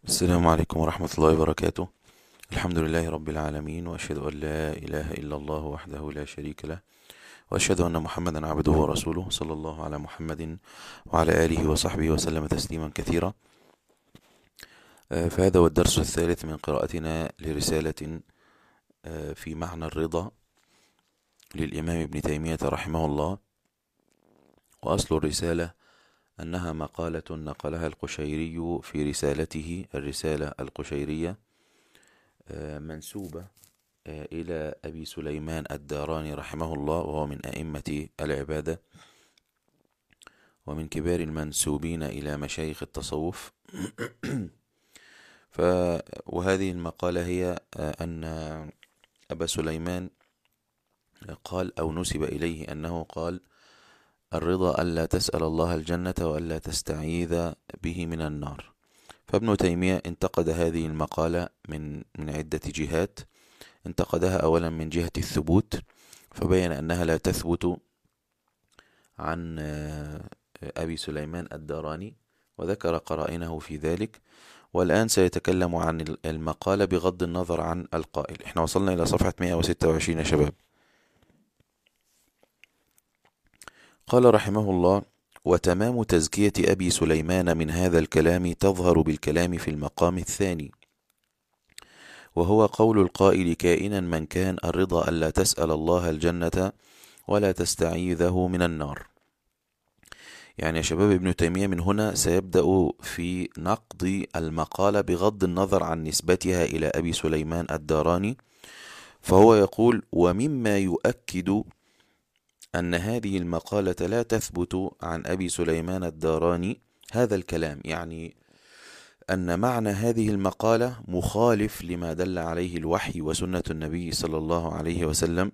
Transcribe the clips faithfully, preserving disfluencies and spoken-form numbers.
السلام عليكم ورحمة الله وبركاته. الحمد لله رب العالمين، وأشهد أن لا إله إلا الله وحده لا شريك له، وأشهد أن محمدا عبده ورسوله، صلى الله على محمد وعلى آله وصحبه وسلم تسليما كثيرا. آه، فهذا هو الدرس الثالث من قراءتنا لرسالة آه، في معنى الرضا للإمام ابن تيمية رحمه الله. وأصل الرسالة أنها مقالة نقلها القشيري في رسالته الرسالة القشيرية، آه، منسوبة إلى أبي سليمان الداراني رحمه الله، وهو من أئمة العبادة ومن كبار المنسوبين إلى مشايخ التصوف. ف وهذه المقالة هي أن أبا سليمان قال أو نسب إليه أنه قال: الرضا ألا تسأل الله الجنة وألا تستعيذ به من النار. فابن تيمية انتقد هذه المقالة من من عدة جهات. انتقدها أولا من جهة الثبوت، فبين أنها لا تثبت عن أبي سليمان الداراني، وذكر قرائنه في ذلك. والآن سيتكلم عن المقالة بغض النظر عن القائل. احنا وصلنا إلى صفحة مئة وستة وعشرين يا شباب. قال رحمه الله: وتمام تزكية أبي سليمان من هذا الكلام تظهر بالكلام في المقام الثاني، وهو قول القائل كائنا من كان: الرضا ألا تسأل الله الجنة ولا تستعيذه من النار. يعني يا شباب، ابن تيمية من هنا سيبدأ في نقد المقالة بغض النظر عن نسبتها إلى أبي سليمان الداراني. فهو يقول: ومما يؤكد أن هذه المقالة لا تثبت عن أبي سليمان الداراني هذا الكلام، يعني أن معنى هذه المقالة مخالف لما دل عليه الوحي وسنة النبي صلى الله عليه وسلم.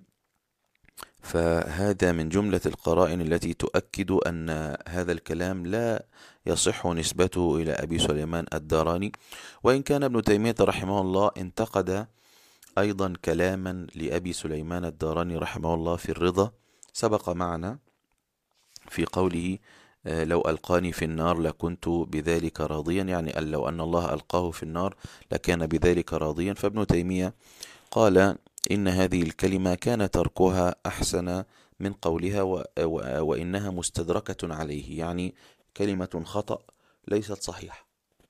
فهذا من جملة القرائن التي تؤكد أن هذا الكلام لا يصح نسبته إلى أبي سليمان الداراني. وإن كان ابن تيمية رحمه الله انتقد أيضا كلاما لأبي سليمان الداراني رحمه الله في الرضا، سبق معنا في قوله: لو ألقاني في النار لكنت بذلك راضيا، يعني لو أن الله ألقاه في النار لكان بذلك راضيا. فابن تيمية قال إن هذه الكلمة كان تركها أحسن من قولها، و... و... وإنها مستدركة عليه، يعني كلمة خطأ ليست صحيحة.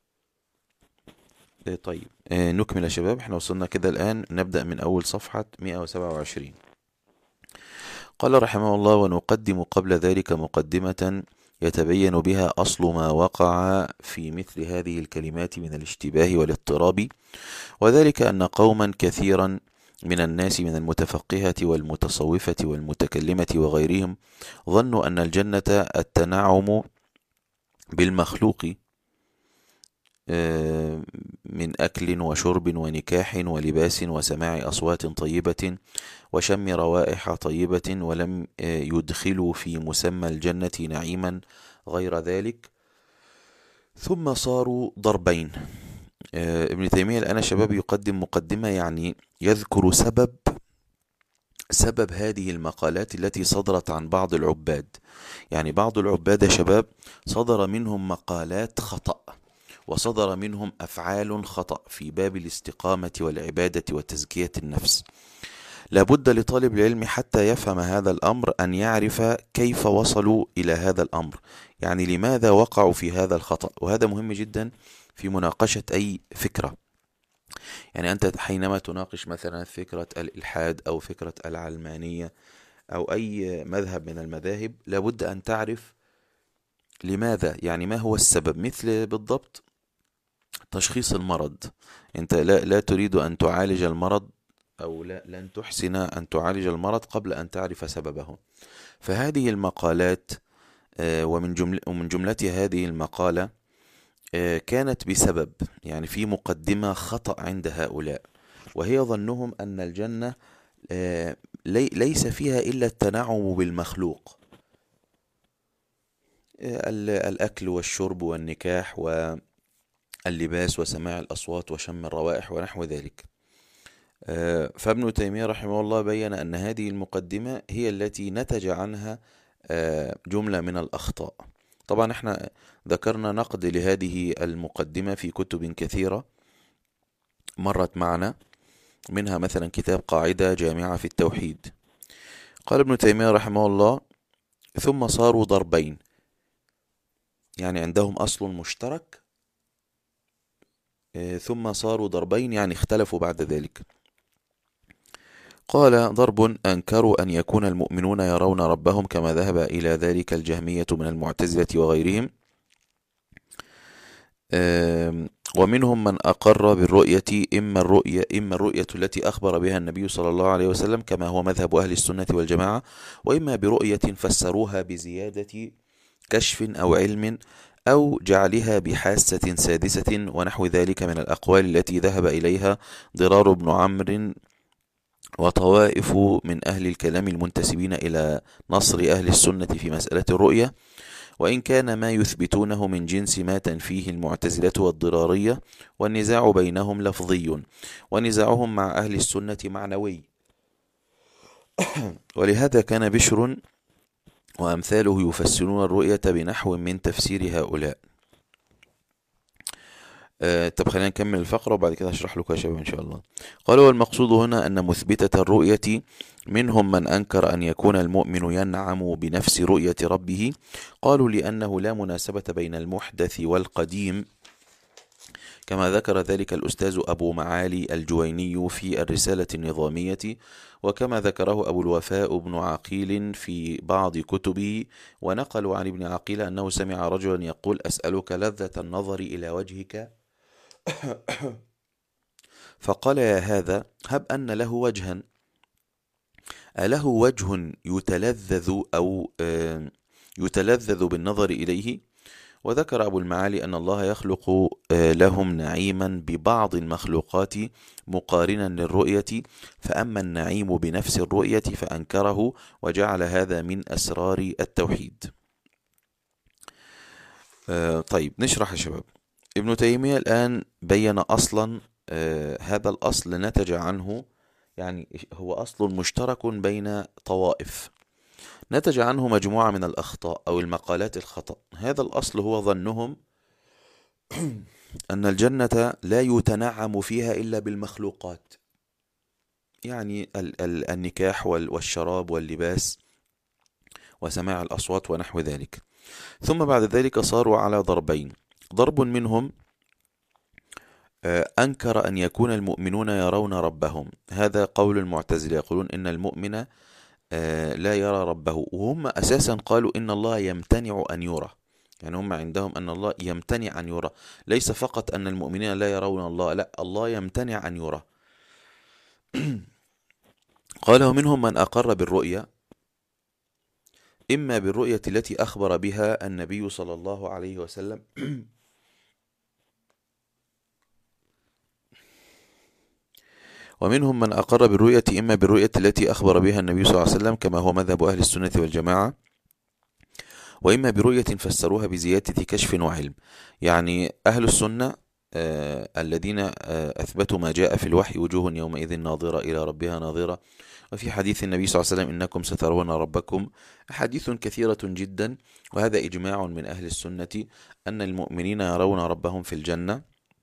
طيب نكمل يا شباب. احنا وصلنا كده الآن، نبدأ من أول صفحة مئة وسبعة وعشرين. قال رحمه الله: ونقدم قبل ذلك مقدمة يتبين بها أصل ما وقع في مثل هذه الكلمات من الاشتباه والاضطراب، وذلك أن قوما كثيرا من الناس من المتفقهة والمتصوفة والمتكلمة وغيرهم ظنوا أن الجنة التنعم بالمخلوق من أكل وشرب ونكاح ولباس وسماع أصوات طيبة وشم روائح طيبة، ولم يدخلوا في مسمى الجنة نعيما غير ذلك، ثم صاروا ضربين. ابن تيمية الآن شباب يقدم مقدمة، يعني يذكر سبب سبب هذه المقالات التي صدرت عن بعض العباد. يعني بعض العباد يا شباب صدر منهم مقالات خطأ، وصدر منهم أفعال خطأ في باب الاستقامة والعبادة وتزكية النفس. لابد لطالب العلم حتى يفهم هذا الأمر أن يعرف كيف وصلوا إلى هذا الأمر، يعني لماذا وقعوا في هذا الخطأ. وهذا مهم جدا في مناقشة أي فكرة. يعني أنت حينما تناقش مثلا فكرة الإلحاد أو فكرة العلمانية أو أي مذهب من المذاهب، لابد أن تعرف لماذا، يعني ما هو السبب. مثل بالضبط تشخيص المرض، أنت لا, لا تريد أن تعالج المرض، أو لا لن تحسن أن تعالج المرض قبل أن تعرف سببه. فهذه المقالات ومن جمل ومن جملة هذه المقالة كانت بسبب، يعني في مقدمة خطأ عند هؤلاء، وهي ظنهم أن الجنة ليس فيها إلا التنعم بالمخلوق، الأكل والشرب والنكاح واللباس وسماع الأصوات وشم الروائح ونحو ذلك. فابن تيمية رحمه الله بيّن أن هذه المقدمة هي التي نتج عنها جملة من الأخطاء. طبعا احنا ذكرنا نقد لهذه المقدمة في كتب كثيرة مرت معنا، منها مثلا كتاب قاعدة جامعة في التوحيد. قال ابن تيمية رحمه الله: ثم صاروا ضربين، يعني عندهم أصل مشترك، ثم صاروا ضربين يعني اختلفوا بعد ذلك. قال: ضرب أنكروا أن يكون المؤمنون يرون ربهم كما ذهب إلى ذلك الجهمية من المعتزلة وغيرهم، ومنهم من أقر بالرؤية، إما الرؤية إما الرؤية التي أخبر بها النبي صلى الله عليه وسلم كما هو مذهب أهل السنة والجماعة، وإما برؤية فسروها بزيادة كشف أو علم أو جعلها بحاسة سادسة ونحو ذلك من الأقوال التي ذهب إليها ضرار بن عمرو وطوائف من أهل الكلام المنتسبين إلى نصر أهل السنة في مسألة الرؤية، وإن كان ما يثبتونه من جنس ما تنفيه المعتزلة والضرارية، والنزاع بينهم لفظي، ونزاعهم مع أهل السنة معنوي. ولهذا كان بشر وأمثاله يفسرون الرؤية بنحو من تفسير هؤلاء. آه طب خلينا نكمل الفقرة وبعد كده هشرح لكم يا شباب إن شاء الله. قالوا: والمقصود هنا أن مثبتة الرؤية منهم من أنكر أن يكون المؤمن ينعم بنفس رؤية ربه. قالوا: لأنه لا مناسبة بين المحدث والقديم، كما ذكر ذلك الأستاذ أبو معالي الجويني في الرسالة النظامية، وكما ذكره أبو الوفاء بن عقيل في بعض كتبه، ونقلوا عن ابن عقيل أنه سمع رجلا يقول: أسألك لذة النظر إلى وجهك، فقال: يا هذا، هب أن له وجها، أله وجه يتلذذ أو يتلذذ بالنظر إليه؟ وذكر أبو المعالي أن الله يخلق لهم نعيما ببعض المخلوقات مقارنا للرؤية، فأما النعيم بنفس الرؤية فأنكره، وجعل هذا من أسرار التوحيد. طيب نشرح يا شباب. ابن تيمية الآن بين أصلا، هذا الأصل نتج عنه، يعني هو أصل مشترك بين طوائف، نتج عنه مجموعة من الأخطاء أو المقالات الخطأ. هذا الأصل هو ظنهم أن الجنة لا يتنعم فيها إلا بالمخلوقات، يعني ال ال النكاح والشراب واللباس وسماع الأصوات ونحو ذلك. ثم بعد ذلك صاروا على ضربين: ضرب منهم أنكر أن يكون المؤمنون يرون ربهم، هذا قول المعتزلة، يقولون إن المؤمن لا يرى ربه، وهم أساسا قالوا إن الله يمتنع أن يرى، يعني هم عندهم أن الله يمتنع أن يرى، ليس فقط أن المؤمنين لا يرون الله، لا، الله يمتنع أن يرى. قال: ومنهم من أقر بالرؤية، إما بالرؤية التي أخبر بها النبي صلى الله عليه وسلم ومنهم من أقر بالرؤية إما بالرؤية التي أخبر بها النبي صلى الله عليه وسلم كما هو مذهب أهل السنة والجماعة، وإما برؤية فسروها بزيادة كشف وعلم. يعني أهل السنة آه الذين آه أثبتوا ما جاء في الوحي: وجوه يومئذ ناظرة إلى ربها ناظرة، وفي حديث النبي صلى الله عليه وسلم: إنكم سترون ربكم، أحاديث كثيرة جدا، وهذا إجماع من أهل السنة أن المؤمنين يرون ربهم في الجنة.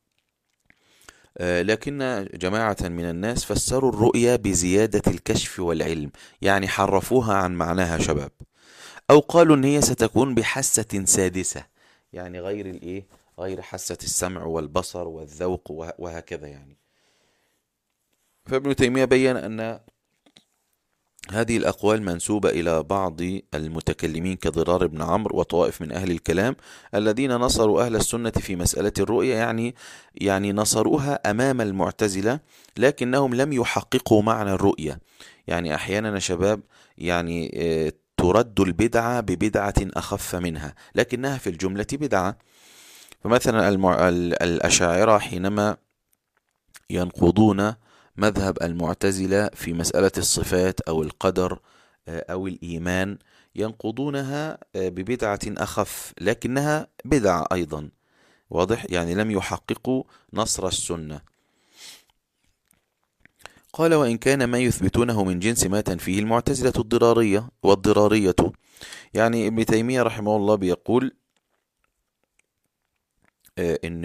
آه لكن جماعة من الناس فسروا الرؤيا بزيادة الكشف والعلم، يعني حرفوها عن معناها شباب، أو قالوا إن هي ستكون بحاسة سادسة، يعني غير الإيه، غير حاسة السمع والبصر والذوق وهكذا يعني. فابن تيمية بين أن هذه الأقوال منسوبة إلى بعض المتكلمين كضرار بن عمرو وطوائف من أهل الكلام الذين نصروا أهل السنة في مسألة الرؤية، يعني يعني نصروها أمام المعتزلة، لكنهم لم يحققوا معنى الرؤية. يعني أحيانا يا شباب يعني ترد البدعة ببدعة أخف منها، لكنها في الجملة بدعة. فمثلا المع... الأشاعرة حينما ينقضون مذهب المعتزلة في مسألة الصفات أو القدر أو الإيمان، ينقضونها ببدعة أخف، لكنها بدعة أيضا، واضح؟ يعني لم يحققوا نصر السنة. قال: وإن كان ما يثبتونه من جنس ما تنفيه المعتزلة الضرارية والضرارية. يعني ابن تيمية رحمه الله بيقول إن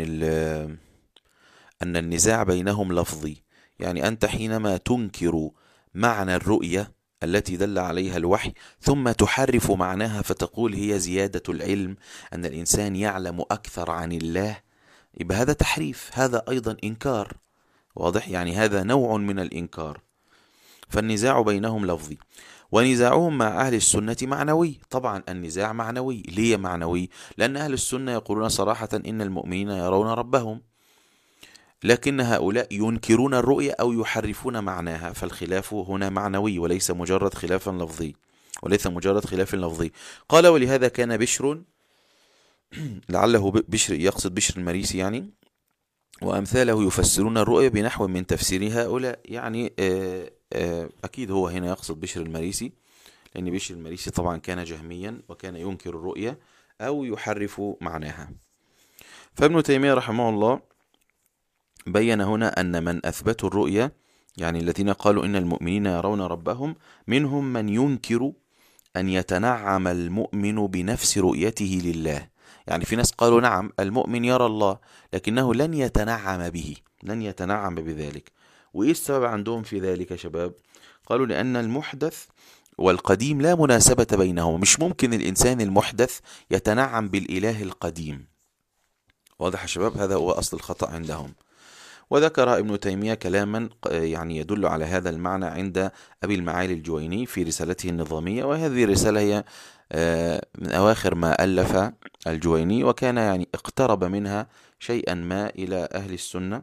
أن النزاع بينهم لفظي، يعني أنت حينما تنكر معنى الرؤية التي دل عليها الوحي ثم تحرف معناها فتقول هي زيادة العلم، أن الإنسان يعلم أكثر عن الله، يبقى هذا تحريف، هذا أيضا إنكار. واضح؟ يعني هذا نوع من الإنكار. فالنزاع بينهم لفظي، ونزاعهم مع أهل السنة معنوي. طبعا النزاع معنوي. ليه معنوي؟ لأن أهل السنة يقولون صراحة إن المؤمنين يرون ربهم، لكن هؤلاء ينكرون الرؤية أو يحرفون معناها، فالخلاف هنا معنوي وليس مجرد خلاف لفظي، وليس مجرد خلاف لفظي. قال ولهذا كان بشر، لعله بشر يقصد بشر المريسي يعني، وأمثاله يفسرون الرؤية بنحو من تفسير هؤلاء. يعني آه آه أكيد هو هنا يقصد بشر المريسي، لأن بشر المريسي طبعا كان جهميا وكان ينكر الرؤية أو يحرف معناها. فابن تيمية رحمه الله بين هنا أن من أثبتوا الرؤية، يعني الذين قالوا إن المؤمنين يرون ربهم، منهم من ينكر أن يتنعم المؤمن بنفس رؤيته لله. يعني في ناس قالوا نعم المؤمن يرى الله، لكنه لن يتنعم به، لن يتنعم بذلك. وإيه السبب عندهم في ذلك يا شباب؟ قالوا لأن المحدث والقديم لا مناسبة بينهما، مش ممكن الإنسان المحدث يتنعم بالإله القديم. واضح يا شباب؟ هذا هو أصل الخطأ عندهم. وذكر ابن تيمية كلاما يعني يدل على هذا المعنى عند أبي المعالي الجويني في رسالته النظامية، وهذه الرسالة هي من أواخر ما ألف الجويني، وكان يعني اقترب منها شيئا ما إلى أهل السنة.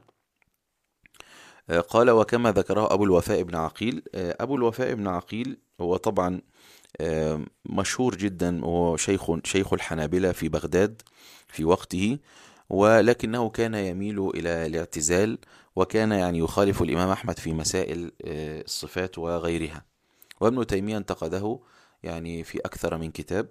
قال وكما ذكره أبو الوفاء بن عقيل. أبو الوفاء بن عقيل هو طبعا مشهور جدا، وهو شيخ شيخ الحنابلة في بغداد في وقته، ولكنه كان يميل إلى الاعتزال، وكان يعني يخالف الإمام أحمد في مسائل الصفات وغيرها. وابن تيمية انتقده يعني في أكثر من كتاب،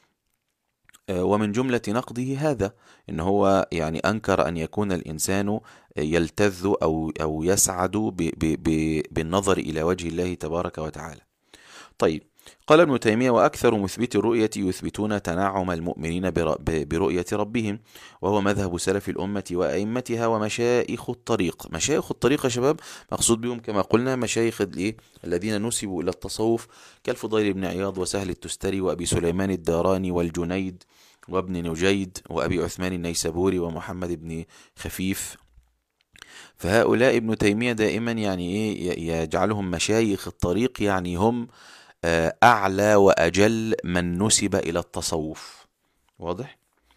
ومن جملة نقده هذا إن هو يعني أنكر أن يكون الإنسان يلتذ أو أو يسعد بالنظر إلى وجه الله تبارك وتعالى. طيب، قال ابن تيمية وأكثر مثبتي الرؤية يثبتون تنعم المؤمنين برؤية ربهم، وهو مذهب سلف الأمة وأئمتها ومشايخ الطريق. مشايخ الطريق يا شباب مقصود بهم كما قلنا مشايخ الذين نسبوا إلى التصوف كالفضيل بن عياض وسهل التستري وأبي سليمان الداراني والجنيد وابن نجيد وأبي عثمان النيسابوري ومحمد بن خفيف. فهؤلاء ابن تيمية دائما يعني إيه يجعلهم مشايخ الطريق، يعني هم أعلى وأجل من نسب إلى التصوف. واضح؟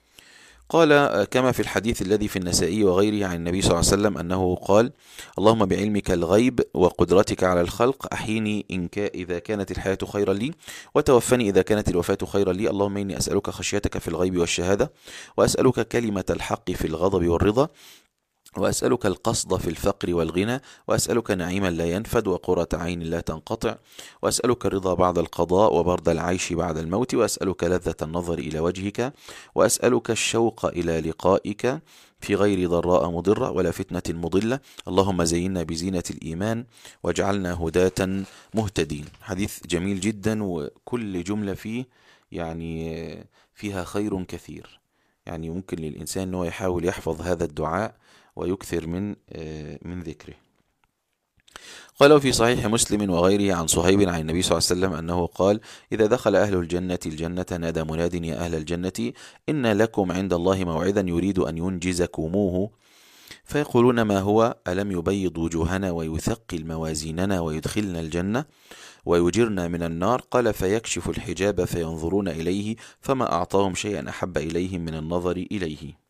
قال كما في الحديث الذي في النسائي وغيره عن النبي صلى الله عليه وسلم أنه قال اللهم بعلمك الغيب وقدرتك على الخلق أحيني إن كا إذا كانت الحياة خيرا لي، وتوفني إذا كانت الوفاة خيرا لي. اللهم إني أسألك خشيتك في الغيب والشهادة، وأسألك كلمة الحق في الغضب والرضا، وأسألك القصد في الفقر والغنى، وأسألك نعيما لا ينفد وقرة عين لا تنقطع، وأسألك الرضا بعد القضاء وبرد العيش بعد الموت، وأسألك لذة النظر إلى وجهك، وأسألك الشوق إلى لقائك في غير ضراء مضرة ولا فتنة مضلة. اللهم زينا بزينة الإيمان واجعلنا هداة مهتدين. حديث جميل جدا، وكل جملة فيه يعني فيها خير كثير. يعني ممكن للإنسان أنه يحاول يحفظ هذا الدعاء ويكثر من من ذكره. قال في صحيح مسلم وغيره عن صهيب عن النبي صلى الله عليه وسلم أنه قال إذا دخل أهل الجنة الجنة نادى مناد يا أهل الجنة إن لكم عند الله موعدا يريد أن ينجزكموه، فيقولون ما هو؟ ألم يبيض وجوهنا ويثقل موازيننا ويدخلنا الجنة ويجرنا من النار؟ قال فيكشف الحجاب فينظرون إليه فما أعطاهم شيئا أحب إليهم من النظر إليه.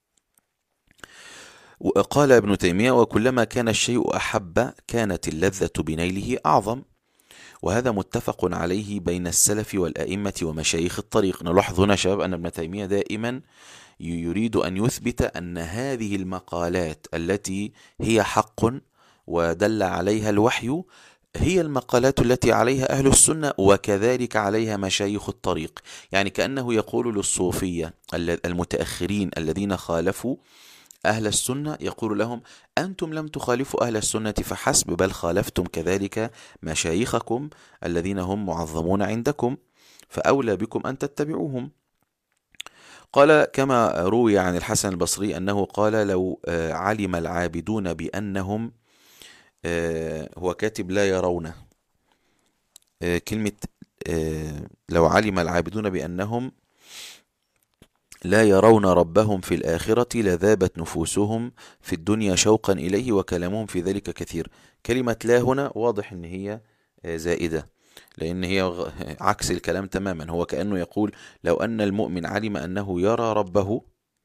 وقال ابن تيمية وكلما كان الشيء أحب كانت اللذة بنيله أعظم، وهذا متفق عليه بين السلف والأئمة ومشايخ الطريق. نلاحظ هنا شباب أن ابن تيمية دائما يريد أن يثبت أن هذه المقالات التي هي حق ودل عليها الوحي هي المقالات التي عليها أهل السنة وكذلك عليها مشايخ الطريق. يعني كأنه يقول للصوفية المتأخرين الذين خالفوا أهل السنة، يقول لهم أنتم لم تخالفوا أهل السنة فحسب، بل خالفتم كذلك مشايخكم الذين هم معظمون عندكم، فأولى بكم أن تتبعوهم. قال كما روي عن الحسن البصري أنه قال لو علم العابدون بأنهم، هو كاتب لا يرون، كلمة لو علم العابدون بأنهم لا يرون ربهم في الآخرة لذابت نفوسهم في الدنيا شوقا إليه وكلامهم في ذلك كثير. كلمة لا هنا واضح أن هي زائدة، لأن هي عكس الكلام تماما. هو كأنه يقول لو أن المؤمن علم أنه يرى ربه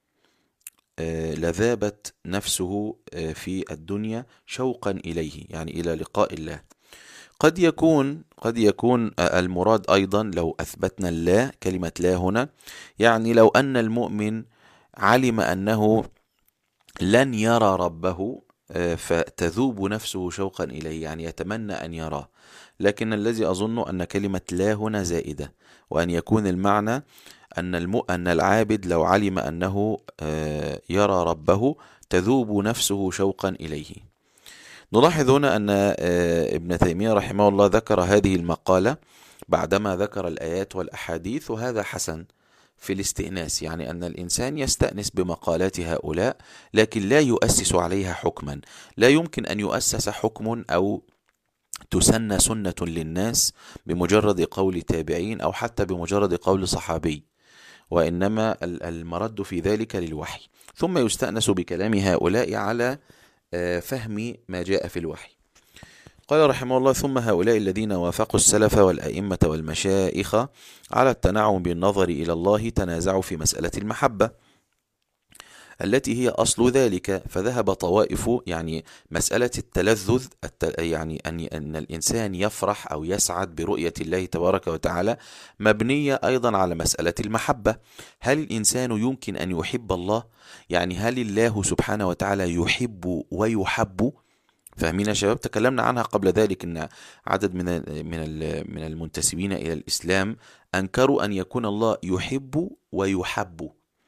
لذابت نفسه في الدنيا شوقا إليه، يعني إلى لقاء الله. قد يكون قد يكون المراد أيضا لو أثبتنا اللا، كلمة لا هنا يعني لو أن المؤمن علم أنه لن يرى ربه فتذوب نفسه شوقا إليه، يعني يتمنى أن يراه. لكن الذي أظن أن كلمة لا هنا زائدة، وأن يكون المعنى أن الم... أن العابد لو علم أنه يرى ربه تذوب نفسه شوقا إليه. نلاحظ هنا أن ابن تيمية رحمه الله ذكر هذه المقالة بعدما ذكر الآيات والأحاديث، وهذا حسن في الاستئناس، يعني أن الإنسان يستأنس بمقالات هؤلاء لكن لا يؤسس عليها حكما. لا يمكن أن يؤسس حكم أو تسن سنة للناس بمجرد قول تابعين أو حتى بمجرد قول صحابي، وإنما المرد في ذلك للوحي، ثم يستأنس بكلام هؤلاء على فهم ما جاء في الوحي. قال رحمه الله ثم هؤلاء الذين وافقوا السلف والأئمة والمشائخ على التنعم بالنظر إلى الله تنازعوا في مسألة المحبة التي هي أصل ذلك، فذهب طوائف، يعني مسألة التلذذ، يعني أن أن الإنسان يفرح أو يسعد برؤية الله تبارك وتعالى مبنية أيضا على مسألة المحبة. هل الإنسان يمكن أن يحب الله؟ يعني هل الله سبحانه وتعالى يحب ويحب؟ فاهمين يا شباب؟ تكلمنا عنها قبل ذلك أن عدد من من من المنتسبين إلى الإسلام أنكروا أن يكون الله يحب ويحب،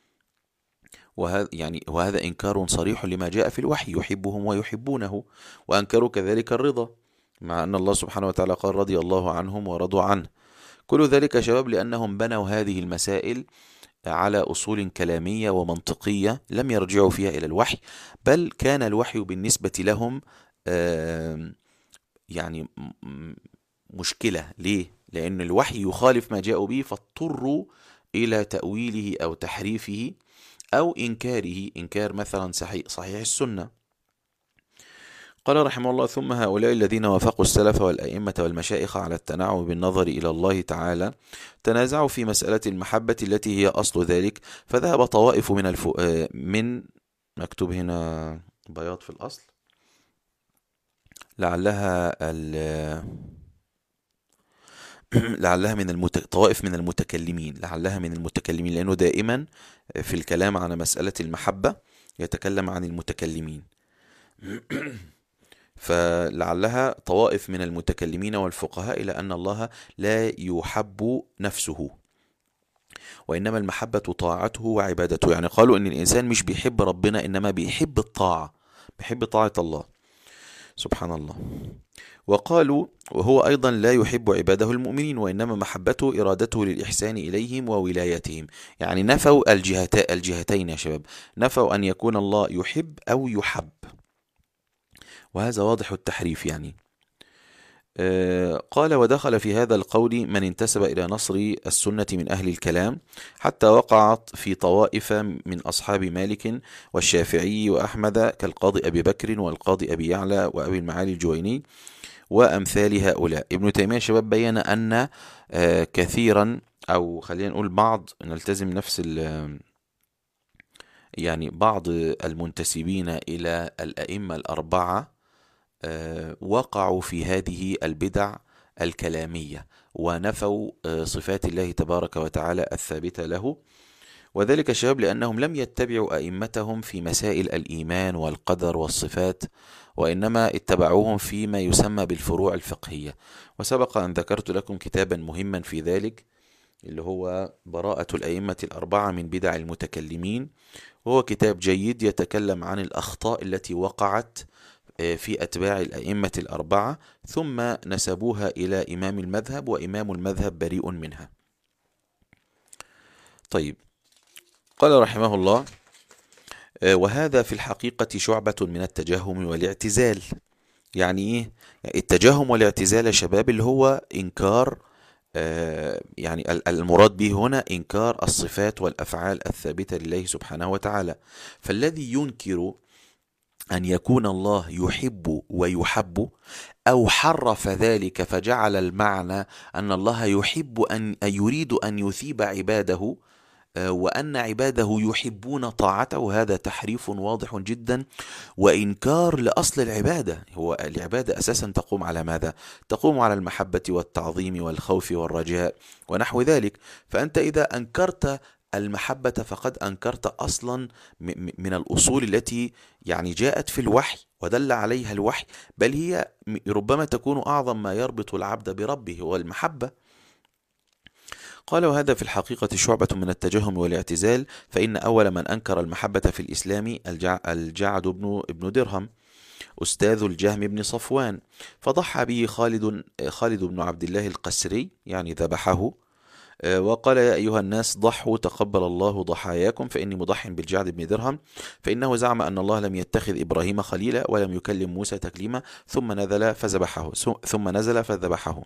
وهذا يعني وهذا إنكار صريح لما جاء في الوحي، يحبهم ويحبونه. وأنكروا كذلك الرضا، مع أن الله سبحانه وتعالى قال رضي الله عنهم ورضوا عنه. كل ذلك يا شباب لأنهم بنوا هذه المسائل على أصول كلامية ومنطقية لم يرجعوا فيها إلى الوحي، بل كان الوحي بالنسبة لهم يعني مشكلة. ليه؟ لأن الوحي يخالف ما جاءوا به، فاضطروا إلى تأويله أو تحريفه أو إنكاره، إنكار مثلا صحيح, صحيح السنة. قال رحمه الله ثم هؤلاء الذين وافقوا السلف والأئمة والمشائخ على التنعم بالنظر إلى الله تعالى تنازعوا في مسألة المحبة التي هي أصل ذلك، فذهب طوائف من الف... من مكتوب هنا بياض في الأصل، لعلها ال... لعلها من المت... طوائف من المتكلمين، لعلها من المتكلمين، لأنه دائما في الكلام عن مسألة المحبة يتكلم عن المتكلمين فلعلها طوائف من المتكلمين والفقهاء إلى أن الله لا يحب نفسه، وإنما المحبة طاعته وعبادته. يعني قالوا أن الإنسان مش بيحب ربنا، إنما بيحب الطاعة، بيحب طاعة الله سبحان الله. وقالوا وهو أيضا لا يحب عباده المؤمنين، وإنما محبته إرادته للإحسان إليهم وولايتهم. يعني نفوا الجهت الجهتين يا شباب، نفوا أن يكون الله يحب أو يحب، وهذا واضح التحريف. يعني آه قال ودخل في هذا القول من انتسب إلى نصر السنة من أهل الكلام، حتى وقعت في طوائف من أصحاب مالك والشافعي وأحمد كالقاضي أبي بكر والقاضي أبي يعلى وأبي المعالي الجويني وأمثال هؤلاء. ابن تيمية شباب بيّن أن آه كثيرا، أو خلينا نقول بعض، نلتزم نفس يعني بعض المنتسبين إلى الأئمة الأربعة وقعوا في هذه البدع الكلامية ونفوا صفات الله تبارك وتعالى الثابتة له، وذلك شباب لأنهم لم يتبعوا أئمتهم في مسائل الإيمان والقدر والصفات، وإنما اتبعوهم فيما يسمى بالفروع الفقهية. وسبق أن ذكرت لكم كتابا مهما في ذلك اللي هو براءة الأئمة الأربعة من بدع المتكلمين، وهو كتاب جيد يتكلم عن الأخطاء التي وقعت في أتباع الأئمة الأربعة ثم نسبوها إلى إمام المذهب، وإمام المذهب بريء منها. طيب قال رحمه الله: وهذا في الحقيقة شعبة من التجهم والاعتزال. يعني إيه؟ يعني التجهم والاعتزال يا شباب اللي هو إنكار، يعني المراد به هنا إنكار الصفات والأفعال الثابتة لله سبحانه وتعالى. فالذي ينكر أن يكون الله يحب ويحب، أو حرف ذلك فجعل المعنى أن الله يحب أن يريد أن يثيب عباده وأن عباده يحبون طاعته، هذا تحريف واضح جدا وإنكار لأصل العبادة. هو العبادة أساسا تقوم على ماذا؟ تقوم على المحبة والتعظيم والخوف والرجاء ونحو ذلك. فأنت إذا أنكرت المحبة فقد أنكرت أصلا من الأصول التي يعني جاءت في الوحي ودل عليها الوحي، بل هي ربما تكون أعظم ما يربط العبد بربه هو المحبة. قال: وهذا في الحقيقة شعبة من التجهم والاعتزال، فإن أول من أنكر المحبة في الإسلام الجعد بن ابن درهم أستاذ الجهم بن صفوان، فضحى به خالد خالد بن عبد الله القسري، يعني ذبحه، وقال: يا أيها الناس ضحوا تقبل الله ضحاياكم، فإني مضح بالجعد بن درهم، فإنه زعم أن الله لم يتخذ إبراهيم خليلا ولم يكلم موسى تكليما، ثم نزل فذبحه ثم نزل فذبحه.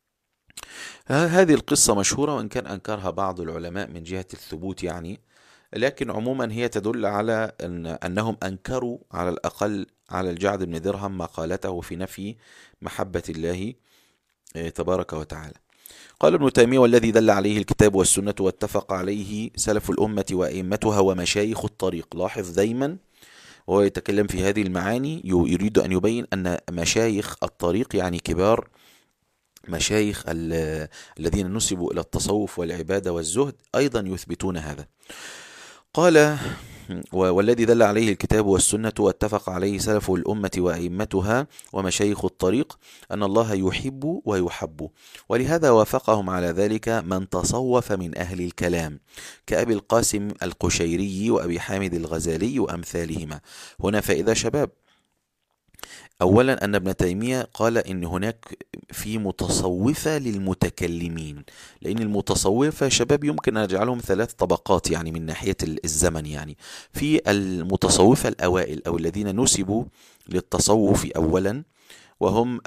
هذه القصة مشهورة، وإن كان أنكرها بعض العلماء من جهة الثبوت يعني، لكن عموما هي تدل على أن أنهم أنكروا على الأقل على الجعد بن درهم مقالته في نفي محبة الله تبارك وتعالى. قال ابن تيمية: والذي دل عليه الكتاب والسنة واتفق عليه سلف الأمة وأئمتها ومشايخ الطريق. لاحظ دايما وهو يتكلم في هذه المعاني يريد أن يبين أن مشايخ الطريق يعني كبار مشايخ الذين نسبوا إلى التصوف والعبادة والزهد أيضا يثبتون هذا. قال: والذي دل عليه الكتاب والسنة واتفق عليه سلف الأمة وأئمتها ومشايخ الطريق أن الله يحب ويحب، ولهذا وافقهم على ذلك من تصوف من أهل الكلام كأبي القاسم القشيري وأبي حامد الغزالي وأمثالهما. هنا فإذا شباب، أولا أن ابن تيمية قال إن هناك في متصوفة للمتكلمين، لأن المتصوفة شباب يمكن أن نجعلهم ثلاث طبقات يعني من ناحية الزمن. يعني في المتصوفة الأوائل أو الذين نسبوا للتصوف أولا، وهم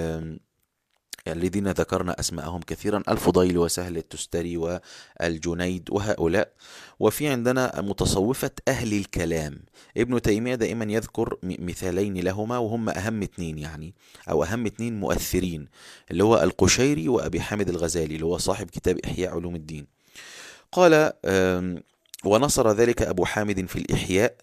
الذين ذكرنا أسماءهم كثيرا: الفضيل وسهل التستري والجنيد وهؤلاء. وفي عندنا متصوفة أهل الكلام، ابن تيمية دائما يذكر مثالين لهما وهم أهم اثنين يعني أو أهم اثنين مؤثرين، اللي هو القشيري وأبي حامد الغزالي اللي هو صاحب كتاب إحياء علوم الدين. قال: ونصر ذلك أبو حامد في الإحياء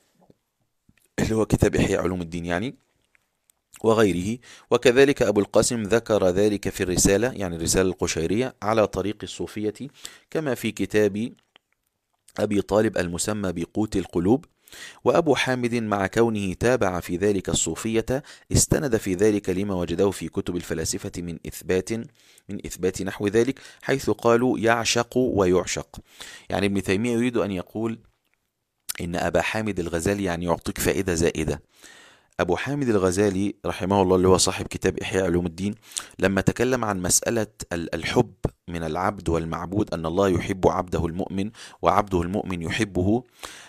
اللي هو كتاب إحياء علوم الدين يعني وغيره، وكذلك أبو القاسم ذكر ذلك في الرسالة يعني الرسالة القشيرية على طريق الصوفية، كما في كتاب أبي طالب المسمى بقوت القلوب. وأبو حامد مع كونه تابع في ذلك الصوفية استند في ذلك لما وجده في كتب الفلاسفة من إثبات من إثبات نحو ذلك، حيث قالوا يعشق ويعشق. يعني ابن تيمية يريد أن يقول إن أبا حامد الغزالي يعني يعطيك فائدة زائدة. أبو حامد الغزالي رحمه الله اللي هو صاحب كتاب إحياء علوم الدين، لما تكلم عن مسألة الحب من العبد والمعبود، أن الله يحب عبده المؤمن وعبده المؤمن يحبه،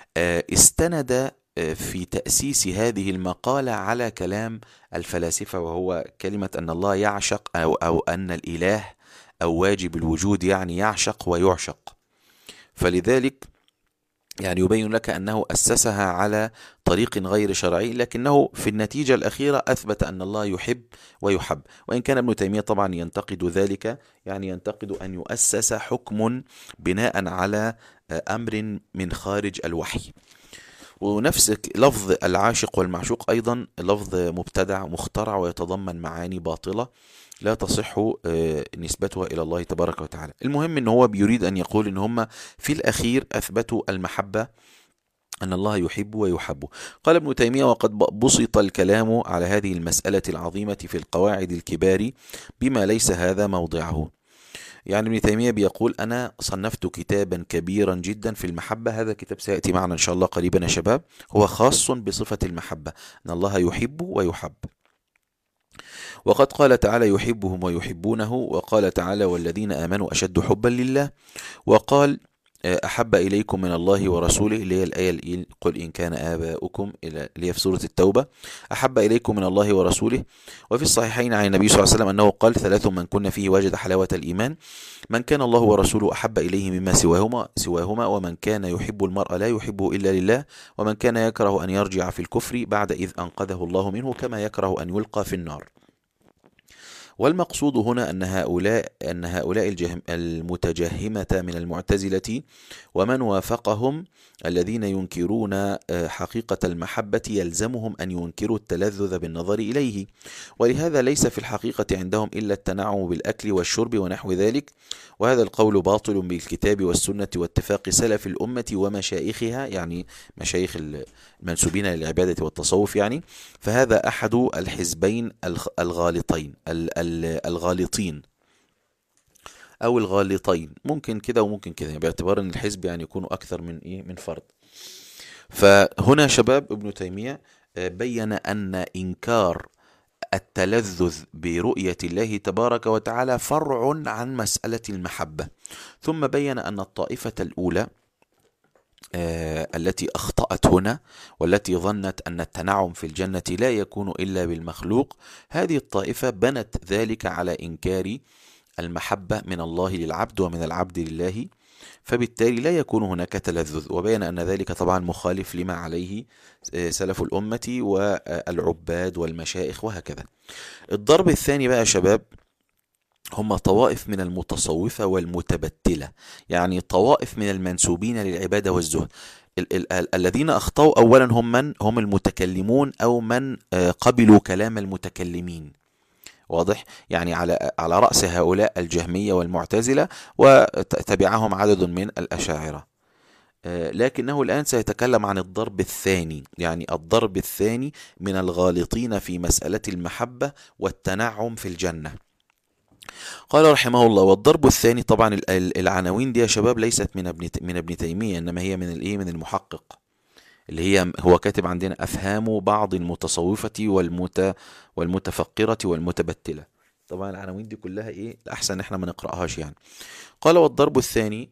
استند في تأسيس هذه المقالة على كلام الفلاسفة، وهو كلمة أن الله يعشق أو, أو أن الإله أو واجب الوجود يعني يعشق ويعشق. فلذلك يعني يبين لك أنه أسسها على طريق غير شرعي، لكنه في النتيجة الأخيرة أثبت أن الله يحب ويحب. وإن كان ابن تيمية طبعا ينتقد ذلك، يعني ينتقد أن يؤسس حكم بناء على أمر من خارج الوحي. ونفس لفظ العاشق والمعشوق أيضا لفظ مبتدع مخترع ويتضمن معاني باطلة لا تصح نسبتها إلى الله تبارك وتعالى. المهم أنه هو بيريد أن يقول أن هم في الأخير أثبتوا المحبة، أن الله يحب ويحب. قال ابن تيمية: وقد بسط الكلام على هذه المسألة العظيمة في القواعد الكبار بما ليس هذا موضعه. يعني ابن تيمية بيقول: أنا صنفت كتابا كبيرا جدا في المحبة، هذا كتاب سيأتي معنا إن شاء الله قريبا يا شباب، هو خاص بصفة المحبة، أن الله يحب ويحب. وقد قال تعالى: يحبهم ويحبونه، وقال تعالى: والذين آمنوا أشد حبا لله. وقال أحب إليكم من الله ورسوله، اللي هي الآية اللي قل إن كان آباؤكم، اللي هي في سورة التوبة، أحب إليكم من الله ورسوله. وفي الصحيحين عن النبي صلى الله عليه وسلم أنه قال ثلاث من كن فيه وجد حلاوة الإيمان: من كان الله ورسوله أحب إليه مما سواهما سواهما ومن كان يحب المرء لا يحبه إلا لله، ومن كان يكره أن يرجع في الكفر بعد إذ أنقذه الله منه كما يكره أن يلقى في النار. والمقصود هنا أن هؤلاء أن هؤلاء المتجهمة من المعتزلة ومن وافقهم الذين ينكرون حقيقة المحبة يلزمهم أن ينكروا التلذذ بالنظر إليه، ولهذا ليس في الحقيقة عندهم إلا التنعم بالأكل والشرب ونحو ذلك. وهذا القول باطل بالكتاب والسنة واتفاق سلف الأمة ومشايخها، يعني مشايخ المنسوبين للعبادة والتصوف يعني. فهذا أحد الحزبين الغالطين الغالطين أو الغالطين، ممكن كده وممكن كده، يعني باعتبار أن الحزب يعني يكونوا أكثر من إيه من فرد. فهنا شباب ابن تيمية بين أن إنكار التلذذ برؤية الله تبارك وتعالى فرع عن مسألة المحبة، ثم بين أن الطائفة الأولى آه التي أخطأت هنا والتي ظنت أن التنعم في الجنة لا يكون إلا بالمخلوق، هذه الطائفة بنت ذلك على إنكار المحبة من الله للعبد ومن العبد لله، فبالتالي لا يكون هناك تلذذ. وبين أن ذلك طبعا مخالف لما عليه سلف الأمة والعباد والمشائخ وهكذا. الضرب الثاني بقى شباب هم طوائف من المتصوفة والمتبتلة، يعني طوائف من المنسوبين للعبادة والزهد. ال- ال- ال- الذين أخطأوا أولا هم من هم المتكلمون أو من قبلوا كلام المتكلمين، واضح؟ يعني على على رأس هؤلاء الجهمية والمعتزلة، وتبعهم عدد من الأشاعرة. لكنه الآن سيتكلم عن الضرب الثاني، يعني الضرب الثاني من الغالطين في مسألة المحبة والتنعم في الجنة. قال رحمه الله: والضرب الثاني، طبعا العناوين دي يا شباب ليست من ابن من ابن تيمية، إنما هي من الايه من المحقق، اللي هي هو كاتب عندنا أفهام بعض المتصوفة والمت والمتفقرة والمتبتلة. طبعا العناوين دي كلها ايه الأحسن احنا ما نقرأهاش يعني. قال: والضرب الثاني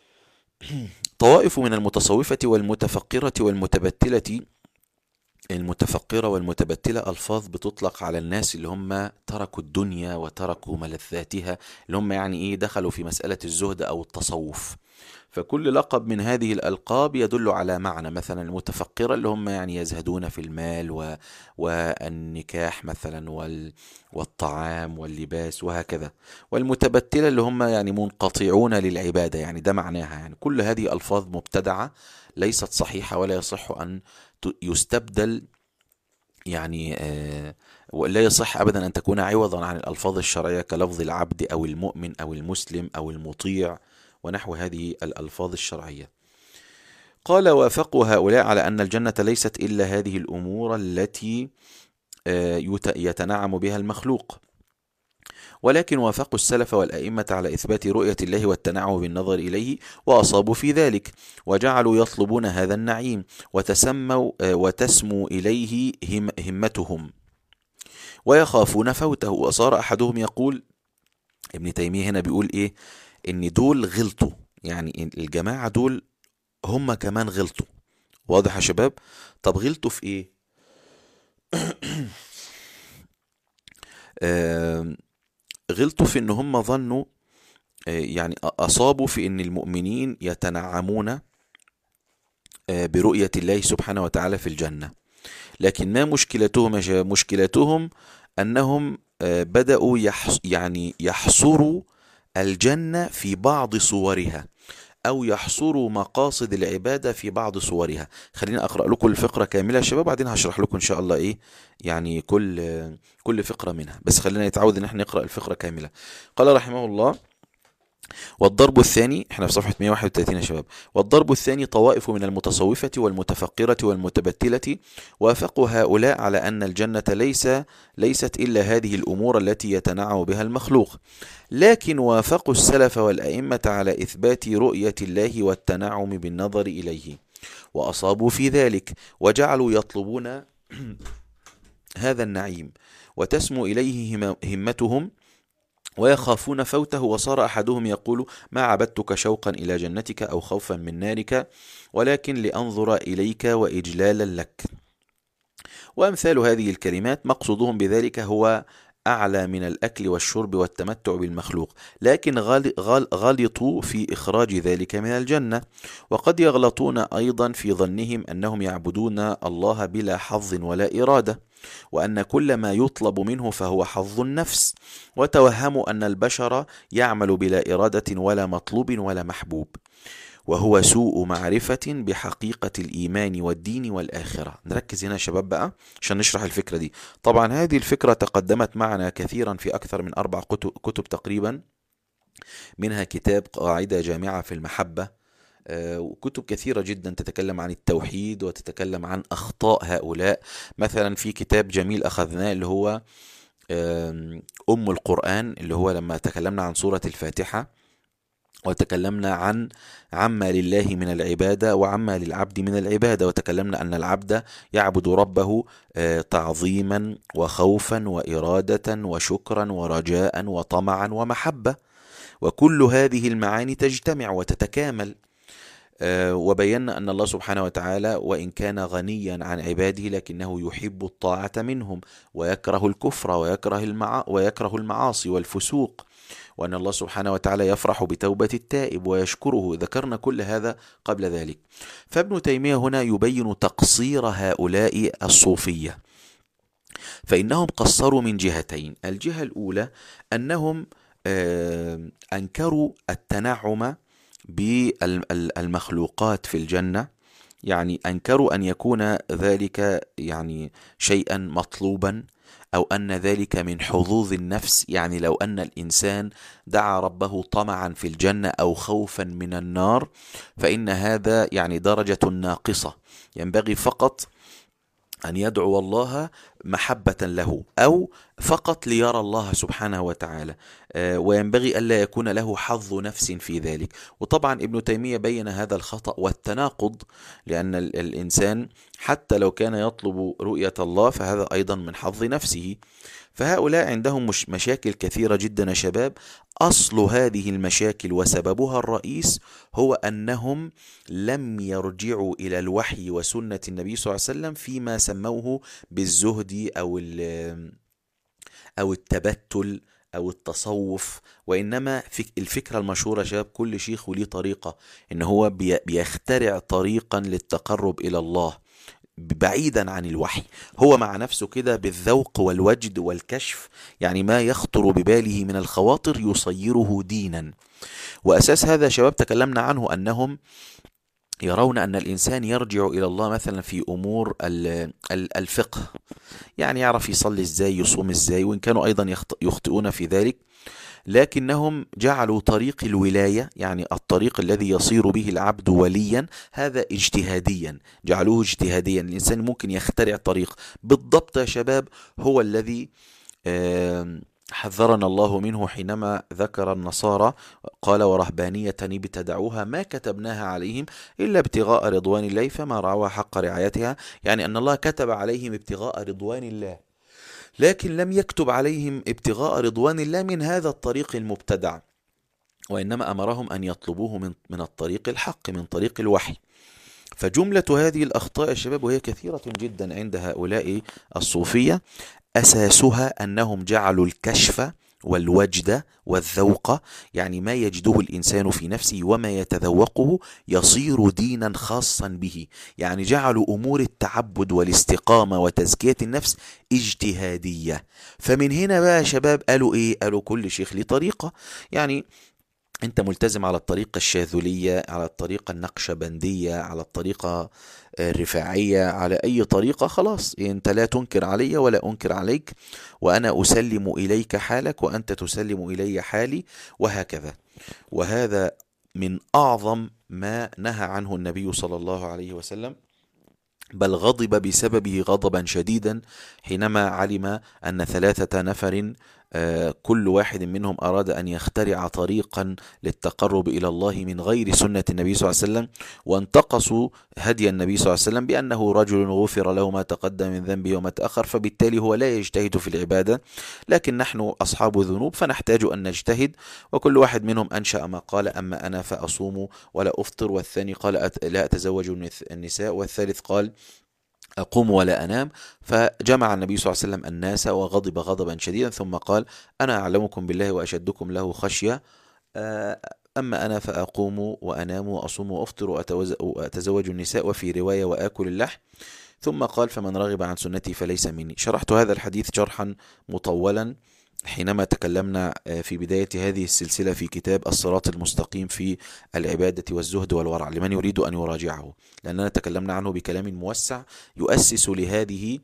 طوائف من المتصوفة والمتفقرة والمتبتلة. المتفقرة والمتبتلة ألفاظ بتطلق على الناس اللي هم تركوا الدنيا وتركوا ملذاتها، اللي هم يعني إيه دخلوا في مسألة الزهد أو التصوف. فكل لقب من هذه الألقاب يدل على معنى. مثلا المتفقرة اللي هم يعني يزهدون في المال و... والنكاح مثلا وال... والطعام واللباس وهكذا. والمتبتلة اللي هم يعني منقطعون للعبادة، يعني ده معناها. يعني كل هذه ألفاظ مبتدعة ليست صحيحة، ولا يصح أن يستبدل يعني آه ولا يصح أبدا أن تكون عوضا عن الألفاظ الشرعية كلفظ العبد أو المؤمن أو المسلم أو المطيع ونحو هذه الألفاظ الشرعية. قال: وافقوا هؤلاء على أن الجنة ليست إلا هذه الأمور التي يتنعم بها المخلوق، ولكن وافقوا السلف والأئمة على إثبات رؤية الله والتنعم بالنظر إليه، وأصابوا في ذلك، وجعلوا يطلبون هذا النعيم، وتسموا وتسمو إليه هم همتهم، ويخافون فوته. وصار أحدهم يقول، ابن تيمية هنا بيقول إيه؟ إن دول غلطوا، يعني الجماعة دول هم كمان غلطوا. واضح يا شباب؟ طب غلطوا في إيه؟ آه غلطوا في ان هم ظنوا، يعني اصابوا في ان المؤمنين يتنعمون برؤية الله سبحانه وتعالى في الجنة، لكن ما مشكلتهم؟ مشكلتهم انهم بدأوا يحص يعني يحصروا الجنة في بعض صورها، أو يحصروا مقاصد العبادة في بعض صورها. خلينا أقرأ لكم الفقرة كاملة يا شباب، بعدين هشرح لكم إن شاء الله إيه يعني كل كل فقرة منها، بس خلينا نتعود إن احنا نقرأ الفقرة كاملة. قال رحمه الله: والضرب الثاني، احنا في صفحة مئة وواحد وثلاثين يا شباب. والضرب الثاني طوائف من المتصوفة والمتفقرة والمتبتلة وافقوا هؤلاء على أن الجنة ليس ليست إلا هذه الأمور التي يتنعم بها المخلوق، لكن وافقوا السلف والأئمة على إثبات رؤية الله والتنعم بالنظر إليه، وأصابوا في ذلك، وجعلوا يطلبون هذا النعيم، وتسمو إليه همتهم، ويخافون فوته، وصار أحدهم يقول: ما عبدتك شوقا إلى جنتك أو خوفا من نارك، ولكن لأنظر إليك وإجلالا لك. وأمثال هذه الكلمات مقصودهم بذلك هو أعلى من الأكل والشرب والتمتع بالمخلوق، لكن غل- غل- غلطوا في إخراج ذلك من الجنة. وقد يغلطون أيضا في ظنهم أنهم يعبدون الله بلا حظ ولا إرادة، وأن كل ما يطلب منه فهو حظ النفس، وتوهموا أن البشر يعمل بلا إرادة ولا مطلوب ولا محبوب، وهو سوء معرفة بحقيقة الإيمان والدين والآخرة. نركز هنا يا شباب بقى عشان نشرح الفكرة دي. طبعا هذه الفكرة تقدمت معنا كثيرا في أكثر من أربع كتب, كتب تقريبا، منها كتاب قاعدة جامعة في المحبة، آه، وكتب كثيرة جدا تتكلم عن التوحيد وتتكلم عن أخطاء هؤلاء. مثلا في كتاب جميل أخذناه اللي هو آم، أم القرآن، اللي هو لما تكلمنا عن سورة الفاتحة وتكلمنا عن عما لله من العبادة وعما للعبد من العبادة، وتكلمنا أن العبد يعبد ربه آه، تعظيما وخوفا وإرادة وشكرا ورجاء وطمعا ومحبة، وكل هذه المعاني تجتمع وتتكامل. آه، وبينا أن الله سبحانه وتعالى وإن كان غنيا عن عباده لكنه يحب الطاعة منهم، ويكره الكفر ويكره المعا ويكره المعاصي والفسوق، وأن الله سبحانه وتعالى يفرح بتوبة التائب ويشكره. ذكرنا كل هذا قبل ذلك. فابن تيمية هنا يبين تقصير هؤلاء الصوفية، فإنهم قصروا من جهتين. الجهة الأولى أنهم آه، أنكروا التنعم بالمخلوقات في الجنة، يعني أنكروا أن يكون ذلك يعني شيئا مطلوبا، أو أن ذلك من حظوظ النفس. يعني لو أن الإنسان دعا ربه طمعا في الجنة أو خوفا من النار، فإن هذا يعني درجة ناقصة، ينبغي فقط أن يدعو الله محبة له، أو فقط ليرى الله سبحانه وتعالى، وينبغي ألا يكون له حظ نفس في ذلك. وطبعا ابن تيمية بين هذا الخطأ والتناقض، لأن الإنسان حتى لو كان يطلب رؤية الله فهذا أيضا من حظ نفسه. فهؤلاء عندهم مش مشاكل كثيرة جدا يا شباب. أصل هذه المشاكل وسببها الرئيس هو أنهم لم يرجعوا إلى الوحي وسنة النبي صلى الله عليه وسلم فيما سموه بالزهد أو أو التبتل أو التصوف، وإنما الفكرة المشهورة يا شباب، كل شيخ وليه طريقة، إن هو بيخترع طريقا للتقرب إلى الله بعيدا عن الوحي، هو مع نفسه كده بالذوق والوجد والكشف، يعني ما يخطر بباله من الخواطر يصيره دينا. وأساس هذا شباب تكلمنا عنه، أنهم يرون أن الإنسان يرجع إلى الله مثلا في أمور الفقه، يعني يعرف يصلي إزاي، يصوم إزاي، وإن كانوا أيضا يخطئون في ذلك، لكنهم جعلوا طريق الولاية، يعني الطريق الذي يصير به العبد وليا، هذا اجتهاديا، جعلوه اجتهاديا. الإنسان ممكن يخترع طريق بالضبط يا شباب، هو الذي حذرنا الله منه حينما ذكر النصارى، قال: ورهبانية ابتدعوها ما كتبناها عليهم إلا ابتغاء رضوان الله فما رعوها حق رعايتها. يعني أن الله كتب عليهم ابتغاء رضوان الله، لكن لم يكتب عليهم ابتغاء رضوان الله من هذا الطريق المبتدع، وإنما أمرهم أن يطلبوه من من الطريق الحق، من طريق الوحي. فجملة هذه الأخطاء يا شباب، وهي كثيرة جدا عند هؤلاء الصوفية، أساسها أنهم جعلوا الكشف والوجد والذوق، يعني ما يجده الإنسان في نفسه وما يتذوقه يصير دينا خاصا به، يعني جعلوا أمور التعبد والاستقامة وتزكية النفس اجتهادية. فمن هنا بقى يا شباب قالوا إيه؟ قالوا كل شيخ ليه طريقة، يعني أنت ملتزم على الطريقة الشاذلية، على الطريقة النقشبندية، على الطريقة الرفاعية، على أي طريقة، خلاص أنت لا تنكر علي ولا أنكر عليك، وأنا أسلم إليك حالك وأنت تسلم إلي حالي، وهكذا. وهذا من أعظم ما نهى عنه النبي صلى الله عليه وسلم، بل غضب بسببه غضبا شديدا حينما علم أن ثلاثة نفر كل واحد منهم أراد أن يخترع طريقا للتقرب إلى الله من غير سنة النبي صلى الله عليه وسلم، وانتقصوا هدي النبي صلى الله عليه وسلم بأنه رجل غفر له ما تقدم من ذنبه وما تأخر، فبالتالي هو لا يجتهد في العبادة، لكن نحن أصحاب ذنوب فنحتاج أن نجتهد. وكل واحد منهم أنشأ ما قال: أما أنا فأصوم ولا أفطر، والثاني قال: لا أتزوج النساء، والثالث قال: أقوم ولا أنام. فجمع النبي صلى الله عليه وسلم الناس وغضب غضبا شديدا، ثم قال: أنا أعلمكم بالله وأشدكم له خشية، أما أنا فأقوم وأنام وأصوم وأفطر وأتزوج النساء، وفي رواية وآكل اللحم. ثم قال: فمن رغب عن سنتي فليس مني. شرحت هذا الحديث شرحا مطولا حينما تكلمنا في بداية هذه السلسلة في كتاب الصراط المستقيم في العبادة والزهد والورع، لمن يريد أن يراجعه، لأننا تكلمنا عنه بكلام موسع يؤسس لهذه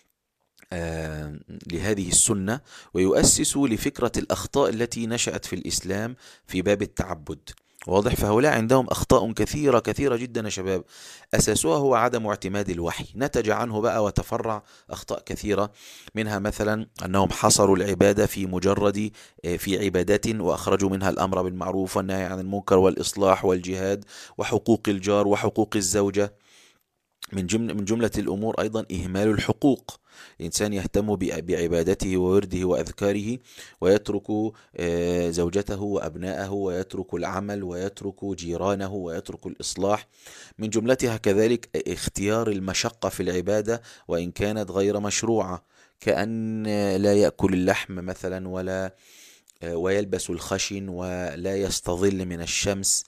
آه لهذه السنة، ويؤسس لفكرة الأخطاء التي نشأت في الإسلام في باب التعبد. واضح؟ فهؤلاء عندهم أخطاء كثيرة كثيرة جدا يا شباب، أساسها هو عدم اعتماد الوحي، نتج عنه بقى وتفرع أخطاء كثيرة، منها مثلا أنهم حصروا العبادة في مجرد في عبادات، وأخرجوا منها الأمر بالمعروف والنهي عن المنكر والإصلاح والجهاد وحقوق الجار وحقوق الزوجة. من جملة من جملة الأمور أيضا إهمال الحقوق، الإنسان يهتم بعبادته وورده وأذكاره، ويترك زوجته وأبناءه، ويترك العمل، ويترك جيرانه، ويترك الإصلاح. من جملتها كذلك اختيار المشقة في العبادة وإن كانت غير مشروعة، كأن لا يأكل اللحم مثلا، ولا ويلبس الخشن، ولا يستظل من الشمس،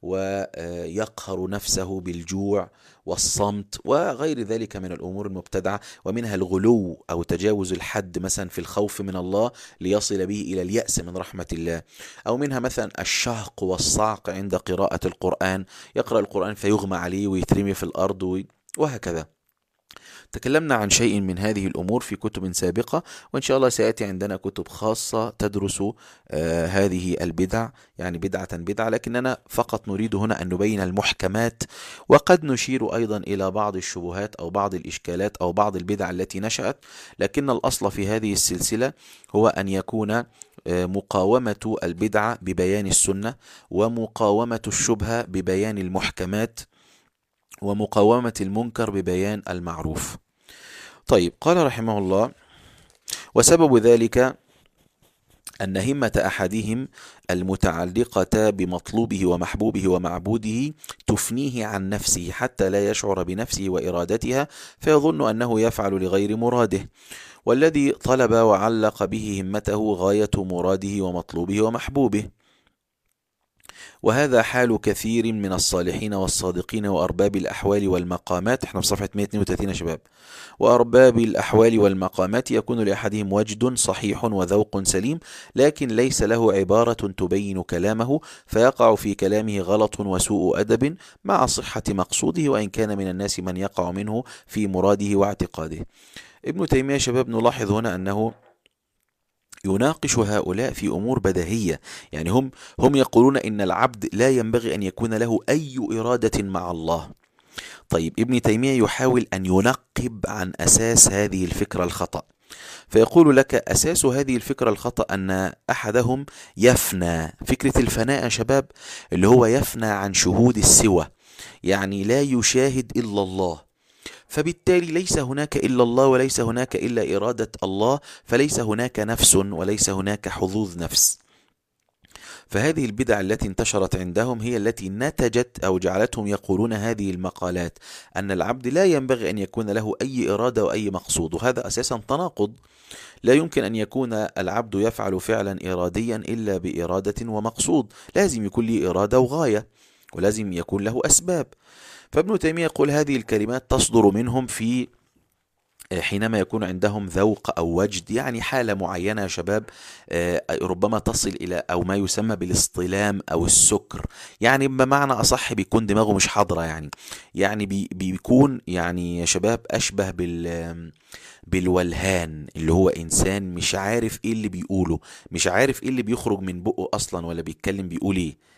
ويقهر نفسه بالجوع والصمت وغير ذلك من الأمور المبتدعة. ومنها الغلو أو تجاوز الحد مثلا في الخوف من الله ليصل به إلى اليأس من رحمة الله. أو منها مثلا الشهق والصعق عند قراءة القرآن، يقرأ القرآن فيغمى عليه ويترمي في الأرض وهكذا. تكلمنا عن شيء من هذه الأمور في كتب سابقة، وإن شاء الله سيأتي عندنا كتب خاصة تدرس آه هذه البدع، يعني بدعة بدعة، لكننا فقط نريد هنا أن نبين المحكمات، وقد نشير أيضا إلى بعض الشبهات أو بعض الإشكالات أو بعض البدع التي نشأت. لكن الأصل في هذه السلسلة هو أن يكون مقاومة البدعة ببيان السنة، ومقاومة الشبهة ببيان المحكمات، ومقاومة المنكر ببيان المعروف. طيب، قال رحمه الله: وسبب ذلك أن همة أحدهم المتعلقة بمطلوبه ومحبوبه ومعبوده تفنيه عن نفسه حتى لا يشعر بنفسه وإرادتها، فيظن أنه يفعل لغير مراده، والذي طلب وعلق به همته غاية مراده ومطلوبه ومحبوبه. وهذا حال كثير من الصالحين والصادقين وأرباب الأحوال والمقامات. احنا في صفحة مئة واثنين وثلاثين يا شباب. وأرباب الأحوال والمقامات يكون لأحدهم وجد صحيح وذوق سليم، لكن ليس له عبارة تبين كلامه، فيقع في كلامه غلط وسوء أدب مع صحة مقصوده، وإن كان من الناس من يقع منه في مراده واعتقاده. ابن تيمية شباب نلاحظ هنا أنه يناقش هؤلاء في أمور بديهية، يعني هم هم يقولون إن العبد لا ينبغي أن يكون له أي إرادة مع الله. طيب، ابن تيمية يحاول أن ينقب عن أساس هذه الفكرة الخطأ، فيقول لك أساس هذه الفكرة الخطأ أن أحدهم يفنى. فكرة الفناء يا شباب اللي هو يفنى عن شهود السوى، يعني لا يشاهد إلا الله، فبالتالي ليس هناك إلا الله وليس هناك إلا إرادة الله، فليس هناك نفس وليس هناك حظوظ نفس. فهذه البدع التي انتشرت عندهم هي التي نتجت أو جعلتهم يقولون هذه المقالات، أن العبد لا ينبغي أن يكون له أي إرادة وأي مقصود، وهذا أساسا تناقض. لا يمكن أن يكون العبد يفعل فعلا إراديا إلا بإرادة ومقصود، لازم يكون له إرادة وغاية، ولازم يكون له أسباب. فابن تيمية يقول هذه الكلمات تصدر منهم في حينما يكون عندهم ذوق أو وجد، يعني حالة معينة يا شباب، ربما تصل إلى أو ما يسمى بالاصطلام أو السكر، يعني بمعنى أصح بيكون دماغه مش حاضرة، يعني يعني بي بيكون يعني يا شباب أشبه بال بالولهان، اللي هو إنسان مش عارف إيه اللي بيقوله، مش عارف إيه اللي بيخرج من بقه أصلا ولا بيتكلم بيقول إيه،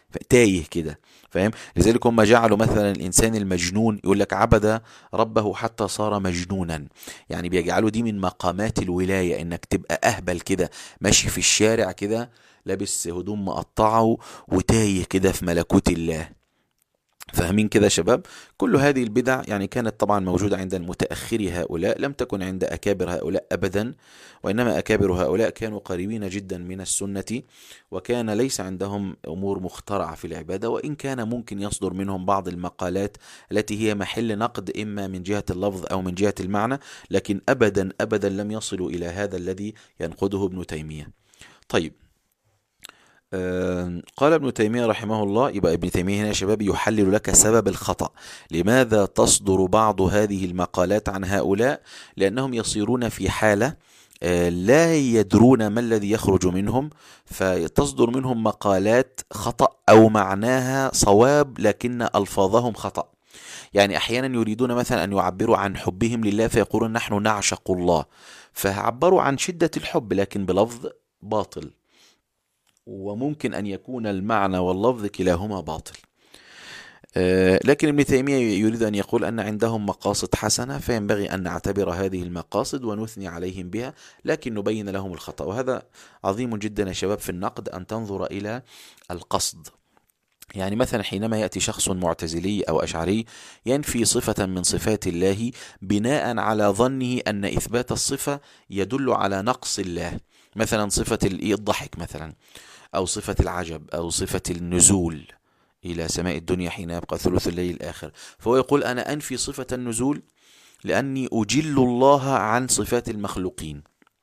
تايه كده، فاهم؟ لذلك هم جعلوا مثلا الإنسان المجنون يقول لك عبد ربه حتى صار مجنونا، يعني بيجعلوا دي من مقامات الولاية، إنك تبقى أهبل كده ماشي في الشارع كده لابس هدوم مقطعة وتايه كده في ملكوت الله. فاهمين كده يا شباب؟ كل هذه البدع يعني كانت طبعا موجودة عند المتأخري هؤلاء، لم تكن عند أكابر هؤلاء أبدا، وإنما أكابر هؤلاء كانوا قريبين جدا من السنة، وكان ليس عندهم أمور مخترعة في العبادة، وإن كان ممكن يصدر منهم بعض المقالات التي هي محل نقد إما من جهة اللفظ أو من جهة المعنى، لكن أبدا أبدا لم يصلوا إلى هذا الذي ينقده ابن تيمية. طيب، آه، قال ابن تيمية رحمه الله، يبقى ابن تيمية هنا يا شباب يحلل لك سبب الخطأ، لماذا تصدر بعض هذه المقالات عن هؤلاء؟ لأنهم يصيرون في حالة آه، لا يدرون ما الذي يخرج منهم، فتصدر منهم مقالات خطأ أو معناها صواب لكن ألفاظهم خطأ. يعني أحيانا يريدون مثلا أن يعبروا عن حبهم لله فيقولون نحن نعشق الله، فعبروا عن شدة الحب لكن بلفظ باطل، وممكن أن يكون المعنى واللفظ كلاهما باطل. آه، لكن ابن تيمية يريد أن يقول أن عندهم مقاصد حسنة، فينبغي أن نعتبر هذه المقاصد ونثني عليهم بها، لكن نبين لهم الخطأ. وهذا عظيم جدا يا شباب في النقد، أن تنظر إلى القصد. يعني مثلا حينما يأتي شخص معتزلي أو أشعري ينفي صفة من صفات الله بناء على ظنه أن إثبات الصفة يدل على نقص الله، مثلا صفة الضحك مثلا، أو صفة العجب، أو صفة النزول إلى سماء الدنيا حين يبقى ثلث الليل الآخر، فهو يقول أنا أنفي صفة النزول لأني أجل الله عن صفات المخلوقين.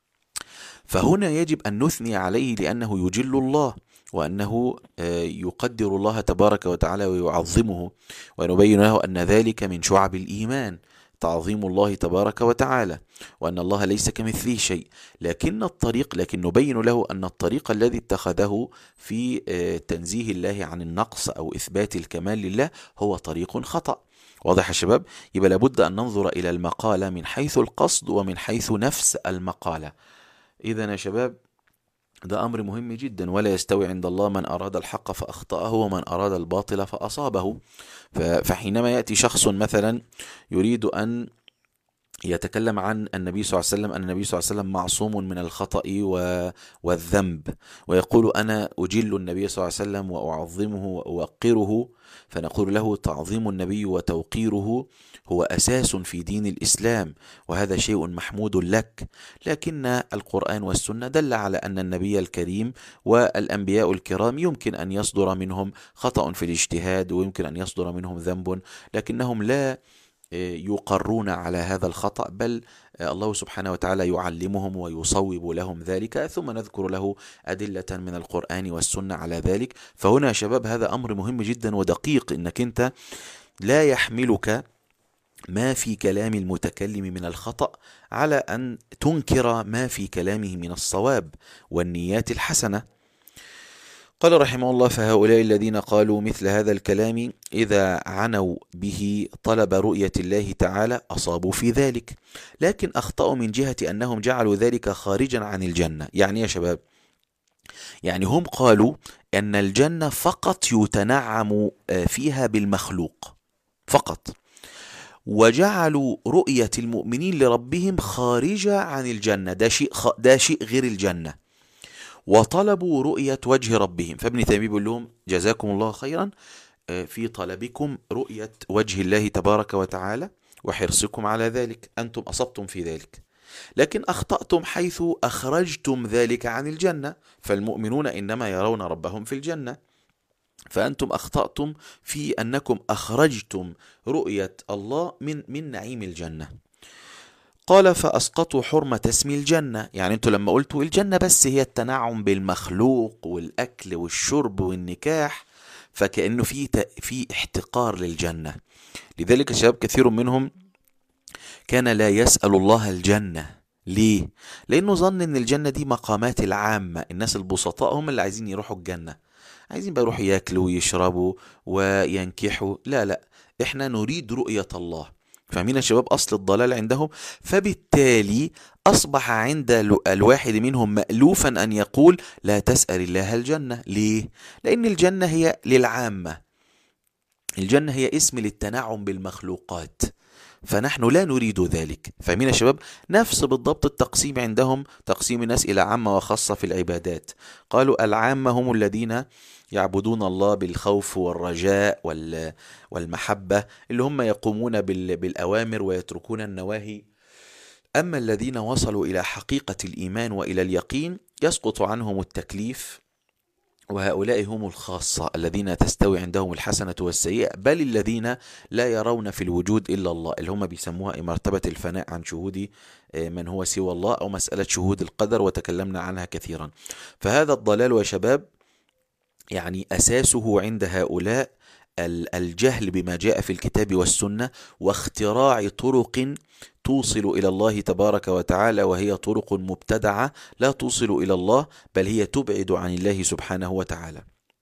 فهنا يجب أن نثني عليه لأنه يجل الله، وأنه يقدر الله تبارك وتعالى ويعظمه، ونبين له أن ذلك من شعب الإيمان، تعظيم الله تبارك وتعالى، وأن الله ليس كمثله شيء. لكن الطريق لكن نبين له أن الطريق الذي اتخذه في تنزيه الله عن النقص أو إثبات الكمال لله هو طريق خطأ. واضح يا شباب؟ يبقى لابد أن ننظر إلى المقالة من حيث القصد ومن حيث نفس المقالة. إذن يا شباب ده أمر مهم جدا، ولا يستوي عند الله من أراد الحق فأخطأه ومن أراد الباطل فأصابه. فحينما يأتي شخص مثلا يريد أن يتكلم عن النبي صلى الله عليه وسلم أن النبي صلى الله عليه وسلم معصوم من الخطأ والذنب، ويقول أنا أجل النبي صلى الله عليه وسلم وأعظمه وأوقره، فنقول له تعظيم النبي وتوقيره هو أساس في دين الإسلام، وهذا شيء محمود لك. لكن القرآن والسنة دل على أن النبي الكريم والأنبياء الكرام يمكن أن يصدر منهم خطأ في الاجتهاد، ويمكن أن يصدر منهم ذنب، لكنهم لا يقرون على هذا الخطأ، بل الله سبحانه وتعالى يعلمهم ويصوب لهم ذلك، ثم نذكر له أدلة من القرآن والسنة على ذلك. فهنا يا شباب هذا أمر مهم جدا ودقيق، إنك أنت لا يحملك ما في كلام المتكلم من الخطأ على أن تنكر ما في كلامه من الصواب والنيات الحسنة. قال رحمه الله فهؤلاء الذين قالوا مثل هذا الكلام إذا عنوا به طلب رؤية الله تعالى أصابوا في ذلك، لكن أخطأوا من جهة أنهم جعلوا ذلك خارجا عن الجنة. يعني يا شباب، يعني هم قالوا أن الجنة فقط يتنعم فيها بالمخلوق فقط، وجعلوا رؤية المؤمنين لربهم خارجة عن الجنة، ده شيء, ده شيء غير الجنة، وطلبوا رؤية وجه ربهم. فابن تيمية بيقول لهم جزاكم الله خيرا في طلبكم رؤية وجه الله تبارك وتعالى وحرصكم على ذلك، أنتم أصبتم في ذلك، لكن أخطأتم حيث أخرجتم ذلك عن الجنة، فالمؤمنون إنما يرون ربهم في الجنة، فأنتم أخطأتم في أنكم أخرجتم رؤية الله من من نعيم الجنة. قال فأسقطوا حرمة اسم الجنة، يعني أنتم لما قلتوا الجنة بس هي التنعم بالمخلوق والأكل والشرب والنكاح، فكأنه في في احتقار للجنة. لذلك الشباب كثير منهم كان لا يسأل الله الجنة. ليه؟ لأنه ظن أن الجنة دي مقامات العامة، الناس البسطاء هم اللي عايزين يروحوا الجنة، عايزين بقى يروحوا ياكلوا ويشربوا وينكحوا. لا لا، احنا نريد رؤية الله. فاهمين يا شباب أصل الضلال عندهم؟ فبالتالي أصبح عند الواحد منهم مألوفا أن يقول لا تسأل الله الجنة. ليه؟ لأن الجنة هي للعامة، الجنة هي اسم للتنعم بالمخلوقات، فنحن لا نريد ذلك. فاهمين يا شباب؟ نفس بالضبط التقسيم عندهم، تقسيم الناس إلى عامة وخاصة في العبادات. قالوا العامة هم الذين يعبدون الله بالخوف والرجاء والمحبة، اللي هم يقومون بالأوامر ويتركون النواهي. أما الذين وصلوا إلى حقيقة الإيمان وإلى اليقين يسقط عنهم التكليف، وهؤلاء هم الخاصة الذين تستوي عندهم الحسنة والسيئة، بل الذين لا يرون في الوجود إلا الله، اللي هم بيسموها مرتبة الفناء عن شهود من هو سوى الله، أو مسألة شهود القدر وتكلمنا عنها كثيرا. فهذا الضلال يا شباب يعني أساسه عند هؤلاء الجهل بما جاء في الكتاب والسنة، واختراع طرق توصل إلى الله تبارك وتعالى، وهي طرق مبتدعة لا توصل إلى الله، بل هي تبعد عن الله سبحانه وتعالى.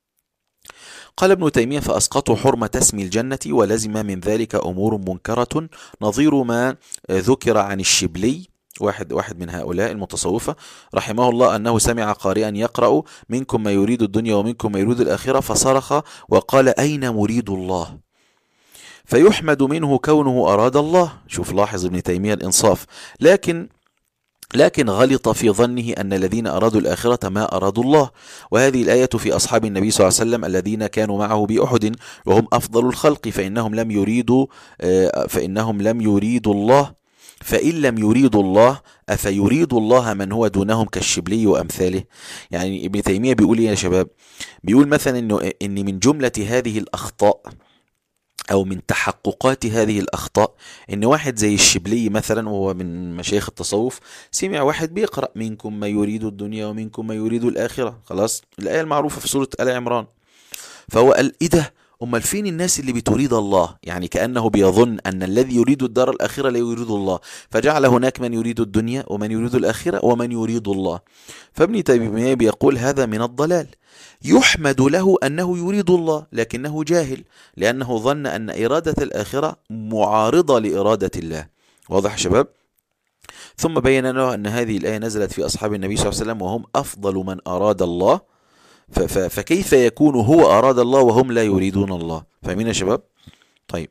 قال ابن تيمية فأسقطوا حرمة اسم الجنة، ولزم من ذلك أمور منكرة نظير ما ذكر عن الشبلي، واحد واحد من هؤلاء المتصوفة رحمه الله، أنه سمع قارئا يقرأ منكم ما يريد الدنيا ومنكم ما يريد الآخرة، فصرخ وقال أين مريد الله؟ فيحمد منه كونه أراد الله. شوف لاحظ ابن تيمية الإنصاف، لكن لكن غلط في ظنه أن الذين أرادوا الآخرة ما أرادوا الله. وهذه الآية في أصحاب النبي صلى الله عليه وسلم الذين كانوا معه بأحد وهم أفضل الخلق، فإنهم لم يريدوا فإنهم لم يريدوا الله، فإن لم يريدوا الله أفيريد الله من هو دونهم كالشبلي وأمثاله. يعني ابن تيمية بيقول يا شباب، بيقول مثلا إنه إن من جملة هذه الأخطاء أو من تحققات هذه الأخطاء إن واحد زي الشبلي مثلا، وهو من مشايخ التصوف، سمع واحد بيقرأ منكم ما يريد الدنيا ومنكم ما يريد الآخرة، خلاص الآية المعروفة في سورة آل عمران، فهو قال إيه ده؟ أمال فين الناس اللي بتريد الله؟ يعني كأنه بيظن أن الذي يريد الدار الآخرة لا يريد الله، فجعل هناك من يريد الدنيا ومن يريد الآخرة ومن يريد الله. فابن تيمية بيقول هذا من الضلال، يحمد له أنه يريد الله لكنه جاهل، لأنه ظن أن إرادة الآخرة معارضة لإرادة الله. واضح شباب؟ ثم بين له أن هذه الآية نزلت في أصحاب النبي صلى الله عليه وسلم وهم أفضل من أراد الله، فكيف يكون هو أراد الله وهم لا يريدون الله؟ فاهمين يا شباب؟ طيب،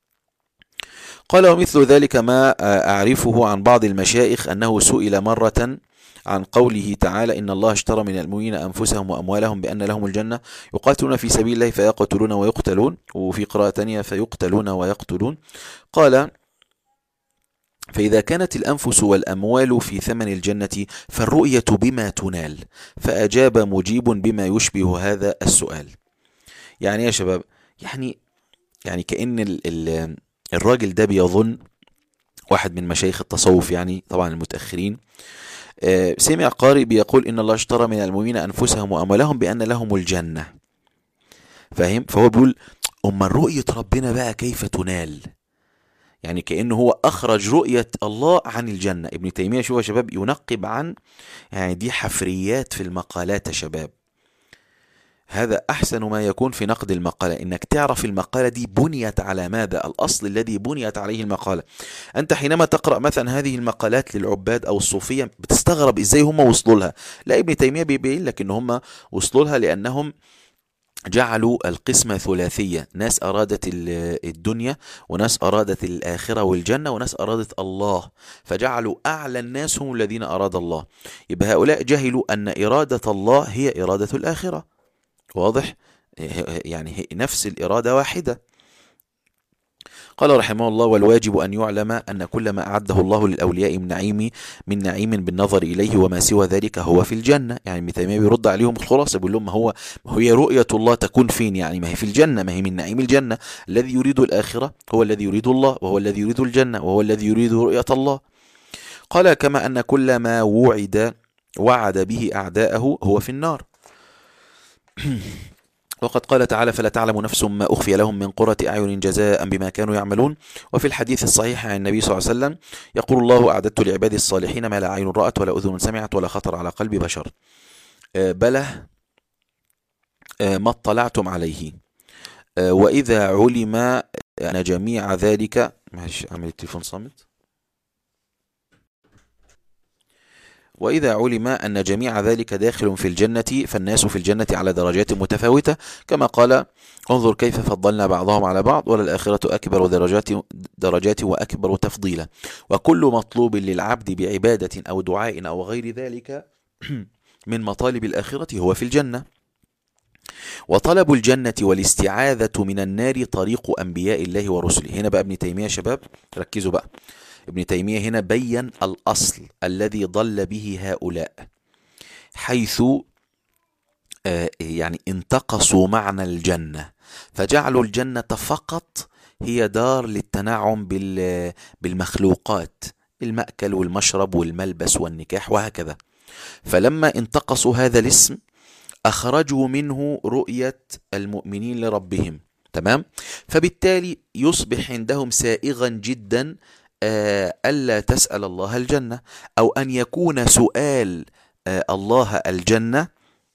قال ومثل ذلك ما أعرفه عن بعض المشايخ أنه سئل مرة عن قوله تعالى إن الله اشترى من المؤمنين أنفسهم وأموالهم بأن لهم الجنة يقاتلون في سبيل الله فيقتلون ويقتلون، وفي قراءة تانية فيقتلون ويقتلون. قال فإذا كانت الأنفس والأموال في ثمن الجنة فالرؤية بما تنال. فأجاب مجيب بما يشبه هذا السؤال. يعني يا شباب، يعني يعني كأن ال ال الراجل ده بيظن، واحد من مشايخ التصوف يعني طبعا المتأخرين، آه سمع قارئ بيقول إن الله اشترى من المؤمنين أنفسهم وأموالهم بأن لهم الجنة، فاهم؟ فهو بيقول أما رؤية ربنا بقى كيف تنال؟ يعني كأنه هو أخرج رؤية الله عن الجنة. ابن تيمية شو يا شباب ينقب عن، يعني دي حفريات في المقالات يا شباب، هذا أحسن ما يكون في نقد المقالة، إنك تعرف المقالة دي بنيت على ماذا، الأصل الذي بنيت عليه المقالة. أنت حينما تقرأ مثلا هذه المقالات للعباد أو الصوفية بتستغرب إزاي هم وصلوا لها. لا، ابن تيمية بيبين لك إن هم وصلوا لها لأنهم جعلوا القسمة ثلاثية، ناس أرادت الدنيا وناس أرادت الآخرة والجنة وناس أرادت الله، فجعلوا أعلى الناس هم الذين أراد الله. يبقى هؤلاء جهلوا أن إرادة الله هي إرادة الآخرة. واضح؟ يعني نفس الإرادة واحدة. قال رحمه الله والواجب أن يعلم أن كل ما أعده الله للأولياء من نعيم من نعيم بالنظر إليه وما سوى ذلك هو في الجنة. يعني ابن تيمية بيرد عليهم الخلاصة، بيقول لهم ما هو ما هي رؤية الله تكون فين؟ يعني ما هي في الجنة، ما هي من نعيم الجنة. الذي يريد الآخرة هو الذي يريد الله، وهو الذي يريد الجنة، وهو الذي يريد رؤية الله. قال كما أن كل ما وعد وعد به أعداءه هو في النار. وقد قال تعالى فلا تعلم نفس ما أخفي لهم من قرة أعين جزاء بما كانوا يعملون. وفي الحديث الصحيح عن النبي صلى الله عليه وسلم يقول الله أعددت لعبادي الصالحين ما لا عين رأت ولا أذن سمعت ولا خطر على قلب بشر بله ما اطلعتم عليه. وإذا علم أن جميع ذلك معلش اعمل التليفون صامت. وإذا علم أن جميع ذلك داخل في الجنة فالناس في الجنة على درجات متفاوتة، كما قال انظر كيف فضلنا بعضهم على بعض وللآخرة أكبر درجات درجات وأكبر تفضيلا. وكل مطلوب للعبد بعبادة أو دعاء أو غير ذلك من مطالب الآخرة هو في الجنة. وطلب الجنة والاستعاذة من النار طريق أنبياء الله ورسله. هنا بقى ابن تيمية شباب ركزوا بقى، ابن تيمية هنا بين الأصل الذي ضل به هؤلاء، حيث يعني انتقصوا معنى الجنة فجعلوا الجنة فقط هي دار للتنعم بالمخلوقات، المأكل والمشرب والملبس والنكاح وهكذا. فلما انتقصوا هذا الاسم أخرجوا منه رؤية المؤمنين لربهم، تمام؟ فبالتالي يصبح عندهم سائغا جدا ألا تسأل الله الجنة، أو أن يكون سؤال الله الجنة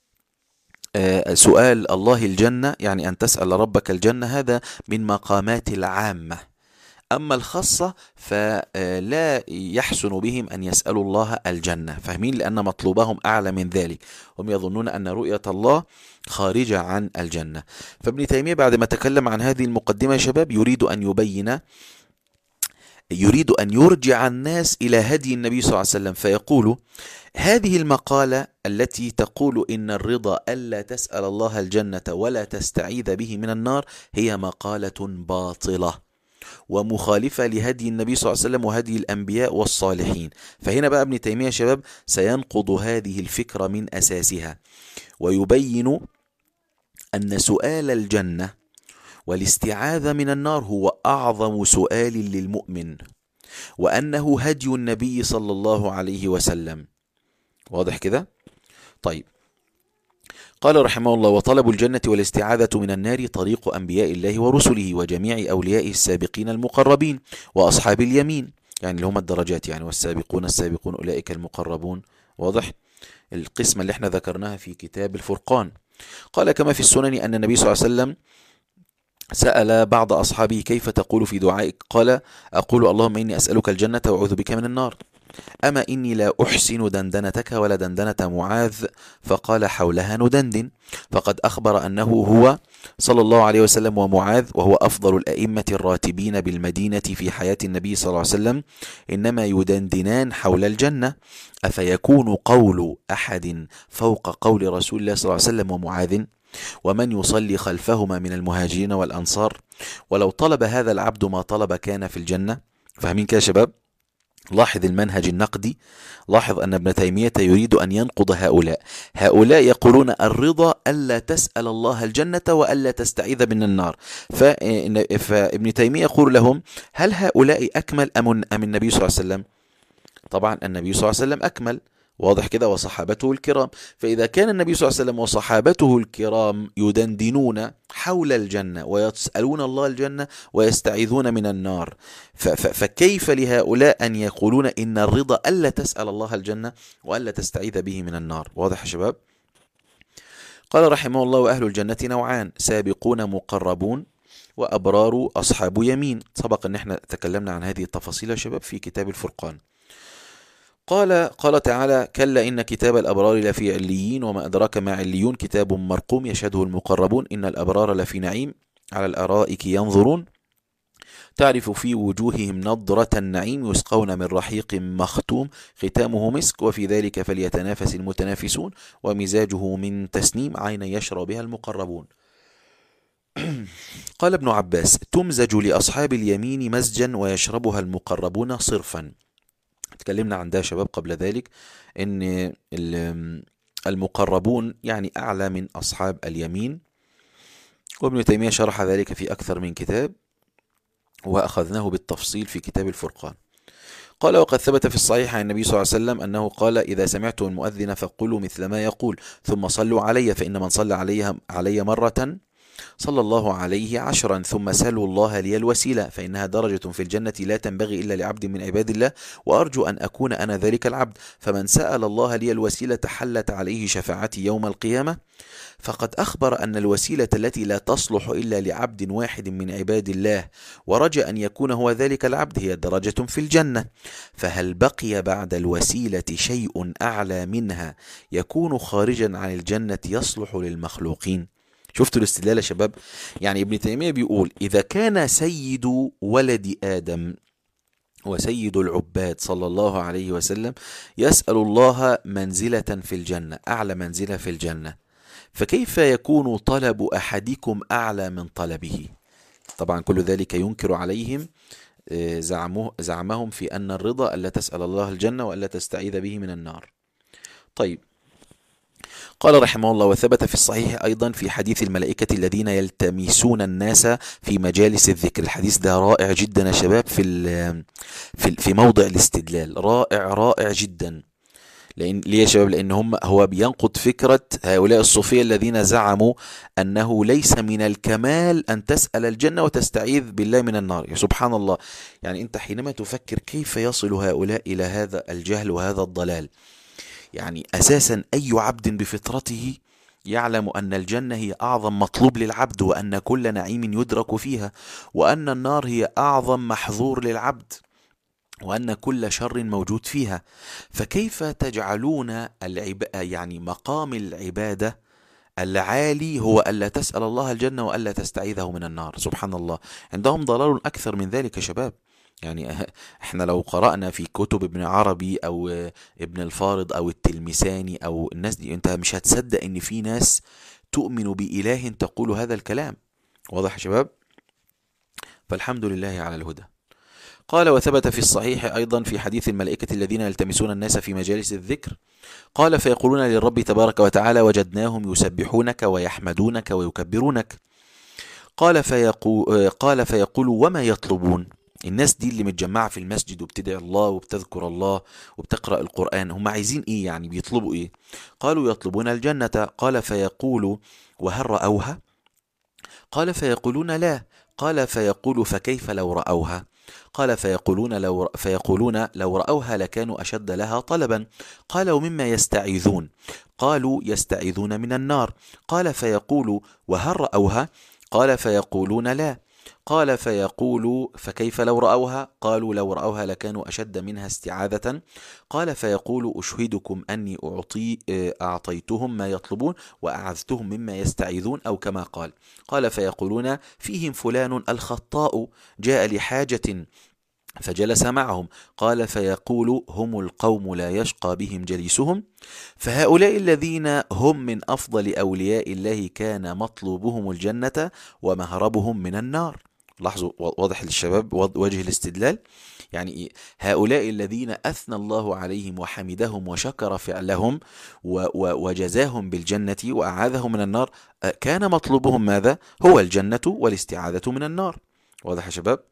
سؤال الله الجنة يعني أن تسأل ربك الجنة، هذا من مقامات العامة. أما الخاصة فلا يحسن بهم أن يسألوا الله الجنة، فاهمين؟ لأن مطلوبهم أعلى من ذلك، هم يظنون أن رؤية الله خارجة عن الجنة. فابن تيمية بعد ما تكلم عن هذه المقدمة يا شباب يريد أن يبين يريد أن يرجع الناس إلى هدي النبي صلى الله عليه وسلم، فيقول هذه المقالة التي تقول إن الرضا ألا تسأل الله الجنة ولا تستعيذ به من النار هي مقالة باطلة ومخالفة لهدي النبي صلى الله عليه وسلم وهدي الأنبياء والصالحين. فهنا بقى ابن تيمية يا شباب سينقض هذه الفكرة من أساسها، ويبين أن سؤال الجنة والاستعاذة من النار هو أعظم سؤال للمؤمن، وأنه هدي النبي صلى الله عليه وسلم. واضح كده؟ طيب، قال رحمه الله وطلب الجنة والاستعاذة من النار طريق أنبياء الله ورسله وجميع أوليائه السابقين المقربين وأصحاب اليمين، يعني اللي هم الدرجات يعني، والسابقون السابقون أولئك المقربون. واضح؟ القسمة اللي احنا ذكرناها في كتاب الفرقان. قال كما في السنن أن النبي صلى الله عليه وسلم سأل بعض أصحابه كيف تقول في دعائك؟ قال أقول اللهم إني أسألك الجنة وأعوذ بك من النار، أما إني لا أحسن دندنتك ولا دندنة معاذ، فقال حولها ندندن. فقد أخبر أنه هو صلى الله عليه وسلم ومعاذ وهو أفضل الأئمة الراتبين بالمدينة في حياة النبي صلى الله عليه وسلم إنما يدندنان حول الجنة، أفيكون قول أحد فوق قول رسول الله صلى الله عليه وسلم ومعاذ ومن يصلي خلفهما من المهاجرين والأنصار؟ ولو طلب هذا العبد ما طلب كان في الجنة. فاهمين كده يا شباب؟ لاحظ المنهج النقدي، لاحظ أن ابن تيمية يريد أن ينقض هؤلاء. هؤلاء يقولون الرضا ألا تسأل الله الجنة وألا تستعيذ من النار، فابن تيمية يقول لهم هل هؤلاء أكمل أم النبي صلى الله عليه وسلم؟ طبعا النبي صلى الله عليه وسلم أكمل، واضح كده، وصحابته الكرام. فإذا كان النبي صلى الله عليه وسلم وصحابته الكرام يدندنون حول الجنة ويسألون الله الجنة ويستعيذون من النار، فكيف لهؤلاء أن يقولون إن الرضا ألا تسأل الله الجنة وألا تستعيذ به من النار؟ واضح يا شباب؟ قال رحمه الله وأهل الجنة نوعان، سابقون مقربون وأبرار أصحاب يمين. سبق أن احنا تكلمنا عن هذه التفاصيل يا شباب في كتاب الفرقان. قال قال تعالى كلا إن كتاب الأبرار لفي عليين وما أدراك ما عليون كتاب مرقوم يشهده المقربون إن الأبرار لفي نعيم على الأرائك ينظرون تعرف في وجوههم نضرة النعيم يسقون من رحيق مختوم ختامه مسك وفي ذلك فليتنافس المتنافسون ومزاجه من تسنيم عينا يشرب بها المقربون. قال ابن عباس تمزج لأصحاب اليمين مزجا ويشربها المقربون صرفا. تكلمنا عن ده شباب قبل ذلك ان المقربون يعني اعلى من اصحاب اليمين، وابن تيمية شرح ذلك في اكثر من كتاب واخذناه بالتفصيل في كتاب الفرقان. قال وقد ثبت في الصحيح عن النبي صلى الله عليه وسلم انه قال اذا سمعتم المؤذن فقولوا مثل ما يقول ثم صلوا علي فان من صلى علي علي مرة صلى الله عليه عشرا. ثم سلوا الله لي الوسيلة فإنها درجة في الجنة لا تنبغي إلا لعبد من عباد الله، وأرجو أن أكون أنا ذلك العبد. فمن سأل الله لي الوسيلة حلت عليه شفاعتي يوم القيامة. فقد أخبر أن الوسيلة التي لا تصلح إلا لعبد واحد من عباد الله، ورجى أن يكون هو ذلك العبد، هي درجة في الجنة. فهل بقي بعد الوسيلة شيء أعلى منها يكون خارجا عن الجنة يصلح للمخلوقين؟ شفتوا الاستدلال يا شباب؟ يعني ابن تيمية بيقول إذا كان سيد ولد آدم وسيد العباد صلى الله عليه وسلم يسأل الله منزلة في الجنة، أعلى منزلة في الجنة، فكيف يكون طلب أحدكم أعلى من طلبه؟ طبعا كل ذلك ينكر عليهم زعمه زعمهم في أن الرضا ألا تسأل الله الجنة وألا تستعيذ به من النار. طيب، قال رحمه الله: وثبت في الصحيح أيضا في حديث الملائكة الذين يلتمسون الناس في مجالس الذكر. الحديث ده رائع جدا يا شباب في في في موضع الاستدلال، رائع رائع جدا. لأن ليه يا شباب؟ لأن هم هو بينقض فكرة هؤلاء الصوفية الذين زعموا أنه ليس من الكمال أن تسأل الجنة وتستعيذ بالله من النار. يا سبحان الله، يعني أنت حينما تفكر كيف يصل هؤلاء إلى هذا الجهل وهذا الضلال. يعني أساسا أي عبد بفطرته يعلم أن الجنة هي أعظم مطلوب للعبد، وأن كل نعيم يدرك فيها، وأن النار هي أعظم محظور للعبد، وأن كل شر موجود فيها. فكيف تجعلون العب... يعني مقام العبادة العالي هو ألا تسأل الله الجنة وألا تستعيذه من النار؟ سبحان الله، عندهم ضلال أكثر من ذلك يا شباب. يعني احنا لو قرأنا في كتب ابن عربي أو ابن الفارض أو التلمساني أو الناس دي، انت مش هتصدق ان في ناس تؤمن بإله تقول هذا الكلام. واضح يا شباب؟ فالحمد لله على الهدى. قال: وثبت في الصحيح أيضا في حديث الملائكة الذين يلتمسون الناس في مجالس الذكر. قال: فيقولون للرب تبارك وتعالى: وجدناهم يسبحونك ويحمدونك ويكبرونك. قال فيقول, قال فيقول: وما يطلبون؟ الناس دي اللي متجمعة في المسجد وبتدعي الله وبتذكر الله وبتقرأ القرآن، هم عايزين ايه؟ يعني بيطلبوا ايه؟ قالوا: يطلبون الجنة. قال فيقول: وهل رأوها؟ قال فيقولون: لا. قال فيقول: فكيف لو رأوها؟ قال فيقولون لو, فيقولون لو رأوها لكانوا أشد لها طلبا. قال: ومما يستعيذون؟ قالوا: يستعيذون من النار. قال فيقول: وهل رأوها؟ قال فيقولون: لا. قال فيقول: فكيف لو رأوها؟ قالوا: لو رأوها لكانوا أشد منها استعاذة. قال فيقول: أشهدكم أني أعطي أعطيتهم ما يطلبون وأعذتهم مما يستعيذون، أو كما قال. قال فيقولون: فيهم فلان الخطاء جاء لحاجة فجلس معهم. قال فيقول: هم القوم لا يشقى بهم جليسهم. فهؤلاء الذين هم من أفضل أولياء الله كان مطلوبهم الجنة ومهربهم من النار. لاحظوا، واضح للشباب وجه الاستدلال؟ يعني هؤلاء الذين أثنى الله عليهم وحمدهم وشكر فعلهم وجزاهم بالجنة وأعاذهم من النار، كان مطلوبهم ماذا؟ هو الجنة والاستعاذة من النار. واضح يا شباب؟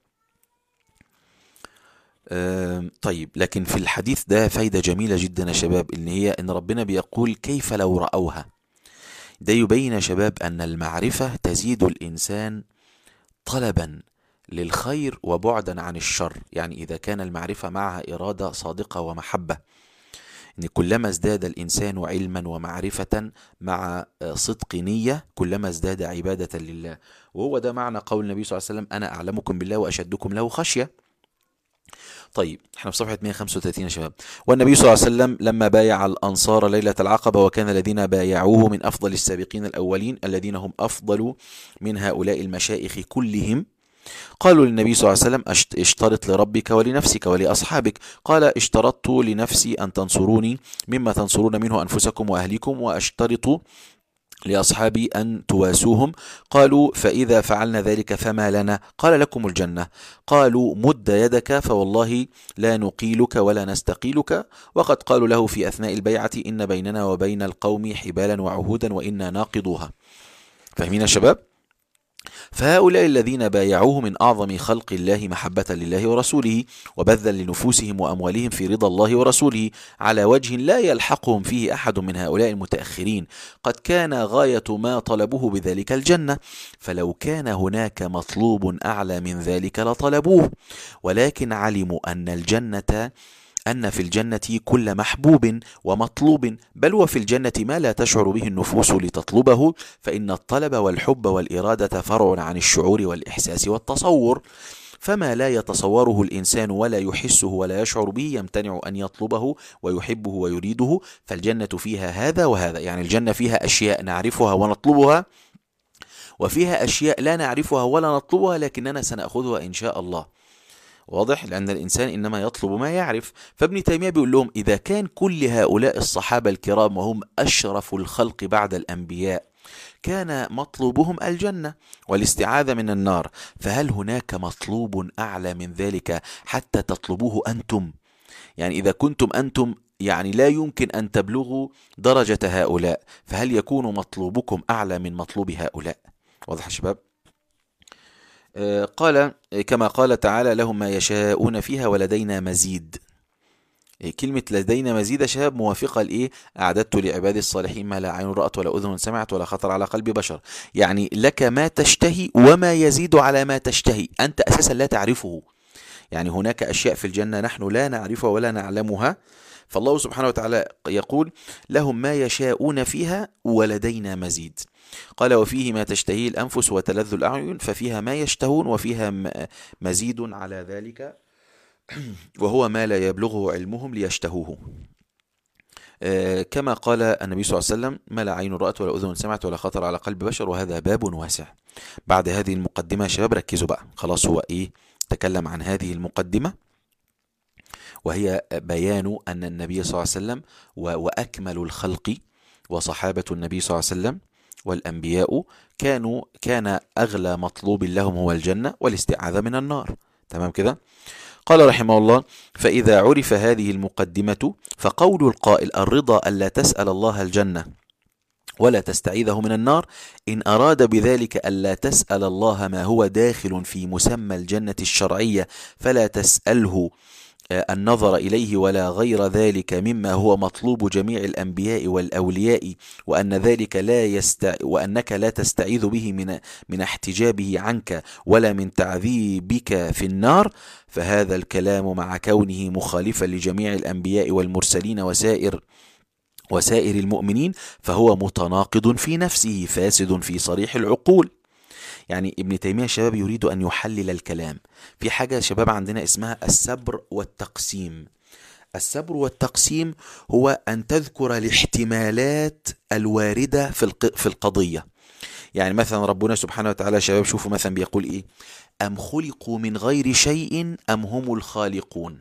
طيب، لكن في الحديث ده فايدة جميلة جدا يا شباب، إن هي إن ربنا بيقول: كيف لو رأوها؟ ده يبين يا شباب أن المعرفة تزيد الإنسان طلبا للخير وبعدا عن الشر. يعني إذا كان المعرفة معها إرادة صادقة ومحبة، إن كلما ازداد الإنسان علما ومعرفة مع صدق نية كلما ازداد عبادة لله. وهو ده معنى قول النبي صلى الله عليه وسلم: أنا أعلمكم بالله وأشدكم له خشية. طيب، احنا في صفحة مئة وخمسة وثلاثين يا شباب. والنبي صلى الله عليه وسلم لما بايع الأنصار ليلة العقبة، وكان الذين بايعوه من أفضل السابقين الأولين الذين هم أفضل من هؤلاء المشايخ كلهم، قالوا للنبي صلى الله عليه وسلم: اشترط لربك ولنفسك ولأصحابك. قال: اشترطت لنفسي أن تنصروني مما تنصرون منه أنفسكم وأهليكم، واشترط لأصحابي أن تواسوهم. قالوا: فإذا فعلنا ذلك فما لنا؟ قال: لكم الجنة. قالوا: مد يدك فوالله لا نقيلك ولا نستقيلك. وقد قالوا له في أثناء البيعة: إن بيننا وبين القوم حبالا وعهودا وإنا ناقضوها. فاهمين يا شباب؟ فهؤلاء الذين بايعوه من أعظم خلق الله محبة لله ورسوله وبذلا لنفوسهم وأموالهم في رضا الله ورسوله على وجه لا يلحقهم فيه أحد من هؤلاء المتأخرين، قد كان غاية ما طلبوه بذلك الجنة، فلو كان هناك مطلوب أعلى من ذلك لطلبوه، ولكن علموا أن الجنة أن في الجنة كل محبوب ومطلوب، بل وفي الجنة ما لا تشعر به النفوس لتطلبه، فإن الطلب والحب والإرادة فرع عن الشعور والإحساس والتصور، فما لا يتصوره الإنسان ولا يحسه ولا يشعر به يمتنع أن يطلبه ويحبه ويريده، فالجنة فيها هذا وهذا، يعني الجنة فيها أشياء نعرفها ونطلبها، وفيها أشياء لا نعرفها ولا نطلبها لكننا سنأخذها إن شاء الله. واضح؟ لأن الإنسان إنما يطلب ما يعرف. فابن تيمية بيقول لهم إذا كان كل هؤلاء الصحابة الكرام وهم أشرف الخلق بعد الأنبياء كان مطلوبهم الجنة والاستعاذة من النار، فهل هناك مطلوب أعلى من ذلك حتى تطلبوه أنتم؟ يعني إذا كنتم أنتم يعني لا يمكن أن تبلغوا درجة هؤلاء، فهل يكون مطلوبكم أعلى من مطلوب هؤلاء؟ واضح يا شباب؟ قال كما قال تعالى لهم ما يشاءون فيها ولدينا مزيد. كلمة لدينا مزيد يا شباب موافقة لإيه؟ أعددت لعبادي الصالحين ما لا عين رأت ولا أذن سمعت ولا خطر على قلب بشر، يعني لك ما تشتهي وما يزيد على ما تشتهي، أنت أساسا لا تعرفه، يعني هناك أشياء في الجنة نحن لا نعرفها ولا نعلمها، فالله سبحانه وتعالى يقول لهم ما يشاءون فيها ولدينا مزيد. قال وفيه ما تشتهيه الأنفس وتلذ الأعين، ففيها ما يشتهون وفيها مزيد على ذلك وهو ما لا يبلغه علمهم ليشتهوه، كما قال النبي صلى الله عليه وسلم ما لا عين رأت ولا أذن سمعت ولا خطر على قلب بشر، وهذا باب واسع. بعد هذه المقدمة يا شباب ركزوا بقى، خلاص هو إيه تكلم عن هذه المقدمة وهي بيان أن النبي صلى الله عليه وسلم وأكمل الخلق وصحابة النبي صلى الله عليه وسلم والأنبياء كانوا كان أغلى مطلوب لهم هو الجنة والاستعاذة من النار. تمام كده؟ قال رحمه الله فإذا عرف هذه المقدمة فقول القائل الرضا ألا تسأل الله الجنة ولا تستعيذه من النار إن أراد بذلك ألا تسأل الله ما هو داخل في مسمى الجنة الشرعية فلا تسأله النظر إليه ولا غير ذلك مما هو مطلوب جميع الأنبياء والأولياء، وأن ذلك لا يستع... وأنك لا تستعيذ به من من احتجابه عنك ولا من تعذيبك في النار، فهذا الكلام مع كونه مخالفا لجميع الأنبياء والمرسلين وسائر وسائر المؤمنين فهو متناقض في نفسه فاسد في صريح العقول. يعني ابن تيمية شباب يريد أن يحلل الكلام في حاجة شباب عندنا اسمها السبر والتقسيم. السبر والتقسيم هو أن تذكر الاحتمالات الواردة في القضية. يعني مثلا ربنا سبحانه وتعالى شباب شوفوا مثلا بيقول إيه أم خلقوا من غير شيء أم هم الخالقون.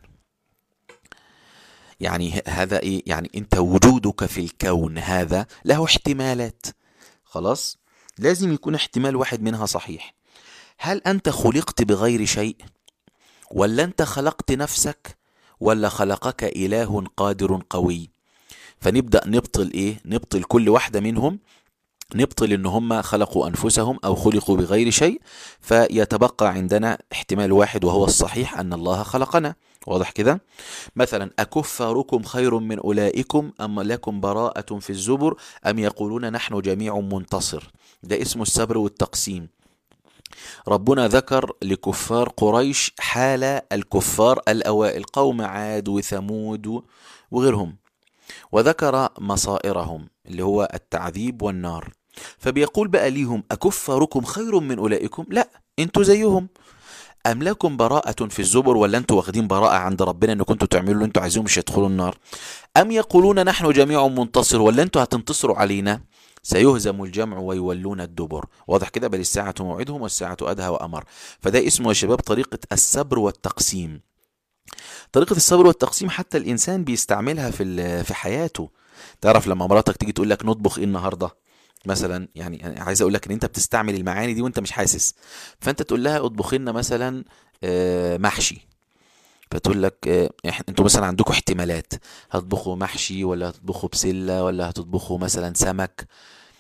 يعني هذا إيه؟ يعني أنت وجودك في الكون هذا له احتمالات، خلاص لازم يكون احتمال واحد منها صحيح. هل أنت خلقت بغير شيء ولا أنت خلقت نفسك ولا خلقك إله قادر قوي؟ فنبدأ نبطل إيه؟ نبطل كل واحدة منهم، نبطل إن هم خلقوا أنفسهم أو خلقوا بغير شيء، فيتبقى عندنا احتمال واحد وهو الصحيح أن الله خلقنا. واضح كده؟ مثلا أكفاركم خير من أولئكم أم لكم براءة في الزبر أم يقولون نحن جميع منتصر. ده اسمه السبر والتقسيم. ربنا ذكر لكفار قريش حال الكفار الأوائل قوم عاد وثمود وغيرهم، وذكر مصائرهم اللي هو التعذيب والنار، فبيقول بقى ليهم أكفاركم خير من أولئكم؟ لا انتوا زيهم. أم لكم براءة في الزبر ولا انتوا واخدين براءة عند ربنا ان كنتوا تعملوا اللي انتوا عايزين مش هتدخلوا النار؟ أم يقولون نحن جميع منتصر ولا انتوا هتنتصروا علينا؟ سيهزم الجمع ويولون الدبر. واضح كده؟ بل الساعة موعدهم والساعة أدهى وأمر. فده اسمه يا شباب طريقة السبر والتقسيم. طريقة الصبر والتقسيم حتى الإنسان بيستعملها في في حياته. تعرف لما مراتك تيجي تقول لك نطبخ ايه النهارده مثلا، يعني عايز اقول لك ان انت بتستعمل المعاني دي وانت مش حاسس، فانت تقول لها اطبخ لنا مثلا محشي، فتقول لك انتوا مثلا عندكم احتمالات، هتطبخوا محشي ولا هتطبخوا بسله ولا هتطبخوا مثلا سمك،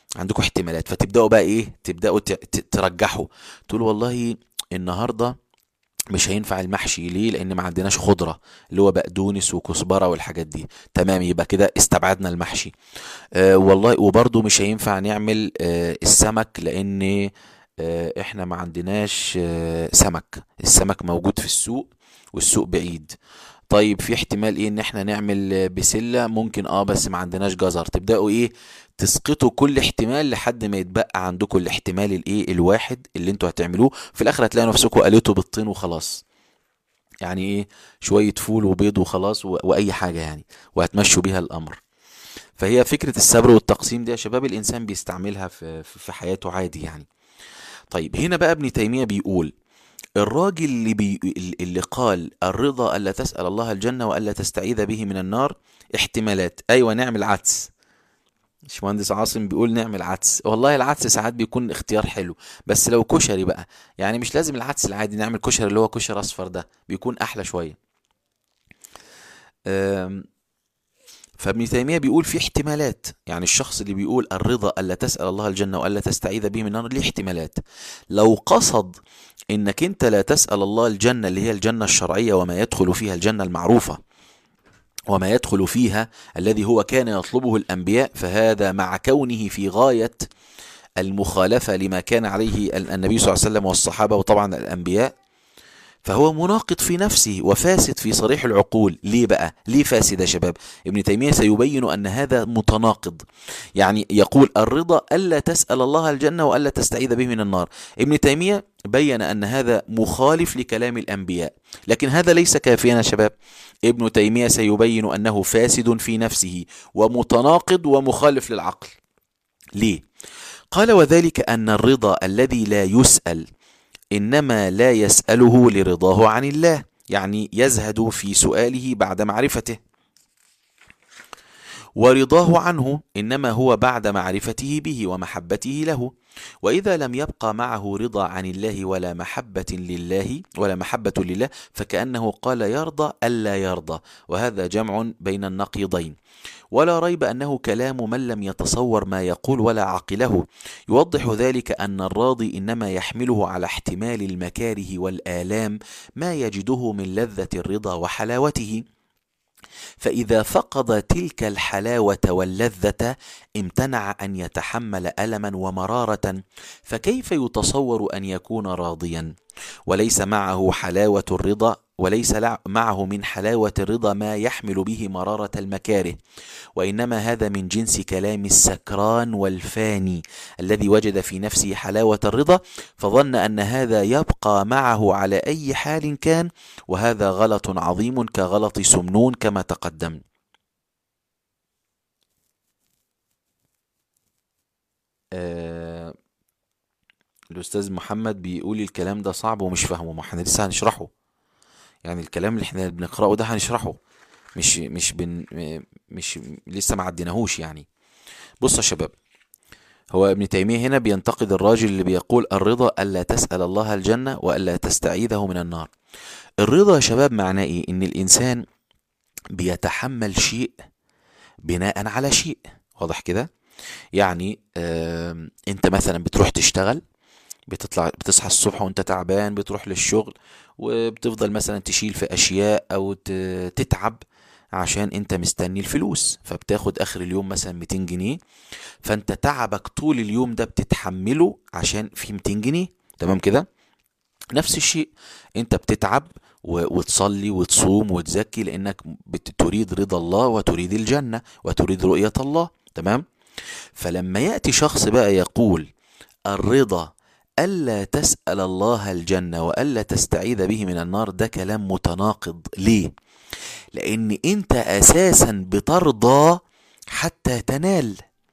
عندكم احتمالات، فتبدأوا بقى ايه، تبدأوا ت- ت- ترجحوا، تقولوا والله النهاردة مش هينفع المحشي، ليه؟ لان ما عندناش خضرة، اللي هو بقدونس وكزبرة والحاجات دي. تمام، يبقى كده استبعدنا المحشي. آه والله، وبرضه مش هينفع نعمل آه السمك، لان آه احنا ما عندناش آه سمك، السمك موجود في السوق والسوق بعيد. طيب في احتمال ايه ان احنا نعمل آه، بسلة، ممكن اه بس ما عندناش جزر. تبدأوا ايه، تسقطوا كل احتمال لحد ما يتبقى عندكم الاحتمال الايه الواحد اللي انتوا هتعملوه. في الاخر هتلاقوا نفسكم قليتوا بالطين وخلاص، يعني ايه، شوية فول وبيض وخلاص و... واي حاجة يعني، وهتمشوا بيها الامر. فهي فكرة الصبر والتقسيم دي يا شباب الإنسان بيستعملها في في حياته عادي يعني. طيب هنا بقى ابن تيمية بيقول الراجل اللي بي اللي قال الرضا ألا تسأل الله الجنة وألا تستعيذ به من النار احتمالات. أيوة نعمل عدس. باشمهندس عاصم بيقول نعمل عدس، والله العدس ساعات بيكون اختيار حلو، بس لو كشري بقى، يعني مش لازم العدس العادي، نعمل كشري اللي هو كشري أصفر، ده بيكون أحلى شوية. أم، فابن تيمية بيقول في احتمالات، يعني الشخص اللي بيقول الرضا ألا تسأل الله الجنة وألا تستعيذ به من النار ليه احتمالات. لو قصد انك انت لا تسأل الله الجنة اللي هي الجنة الشرعية وما يدخل فيها، الجنة المعروفة وما يدخل فيها الذي هو كان يطلبه الأنبياء، فهذا مع كونه في غاية المخالفة لما كان عليه النبي صلى الله عليه وسلم والصحابة وطبعا الأنبياء، فهو مناقض في نفسه وفاسد في صريح العقول. ليه بقى؟ ليه فاسد يا شباب؟ ابن تيمية سيبين أن هذا متناقض. يعني يقول الرضا ألا تسأل الله الجنة وألا تستعيذ به من النار. ابن تيمية بين أن هذا مخالف لكلام الأنبياء، لكن هذا ليس كافيا يا شباب. ابن تيمية سيبين أنه فاسد في نفسه ومتناقض ومخالف للعقل. ليه؟ قال وذلك أن الرضا الذي لا يسأل إنما لا يسأله لرضاه عن الله، يعني يزهد في سؤاله بعد معرفته، ورضاه عنه إنما هو بعد معرفته به ومحبته له. وإذا لم يبقى معه رضا عن الله ولا محبة لله ولا محبة لله فكأنه قال يرضى ألا يرضى، وهذا جمع بين النقيضين. ولا ريب أنه كلام من لم يتصور ما يقول ولا عقله. يوضح ذلك أن الراضي إنما يحمله على احتمال المكاره والآلام ما يجده من لذة الرضا وحلاوته، فإذا فقد تلك الحلاوة واللذة امتنع أن يتحمل ألما ومرارة، فكيف يتصور أن يكون راضيا وليس معه حلاوة الرضا، وليس معه من حلاوة الرضا ما يحمل به مرارة المكاره، وإنما هذا من جنس كلام السكران والفاني الذي وجد في نفسه حلاوة الرضا فظن أن هذا يبقى معه على أي حال كان، وهذا غلط عظيم كغلط سمنون كما تقدم. آه الأستاذ محمد بيقول الكلام ده صعب ومش فاهمه، ما احنا لسه هنشرحه، يعني الكلام اللي احنا بنقرأه ده هنشرحه، مش مش بن مش لسه ما عديناهوش يعني. بص يا شباب، هو ابن تيمية هنا بينتقد الراجل اللي بيقول الرضا ألا تسأل الله الجنة وألا تستعيذه من النار. الرضا يا شباب معناه ايه؟ ان الانسان بيتحمل شيء بناء على شيء، واضح كده؟ يعني آه انت مثلا بتروح تشتغل، بتطلع بتصحى الصبح وانت تعبان، بتروح للشغل وبتفضل مثلا تشيل في اشياء او تتعب عشان انت مستني الفلوس، فبتاخد اخر اليوم مثلا مئتين جنيه، فانت تعبك طول اليوم ده بتتحمله عشان في مئتين جنيه. تمام كده؟ نفس الشيء، انت بتتعب وتصلي وتصوم وتزكي لانك تريد رضا الله وتريد الجنة وتريد رؤية الله. تمام؟ فلما يأتي شخص بقى يقول الرضا ألا تسأل الله الجنة وألا تستعيذ به من النار، ده كلام متناقض. ليه؟ لأن أنت أساسا بترضى حتى تنال،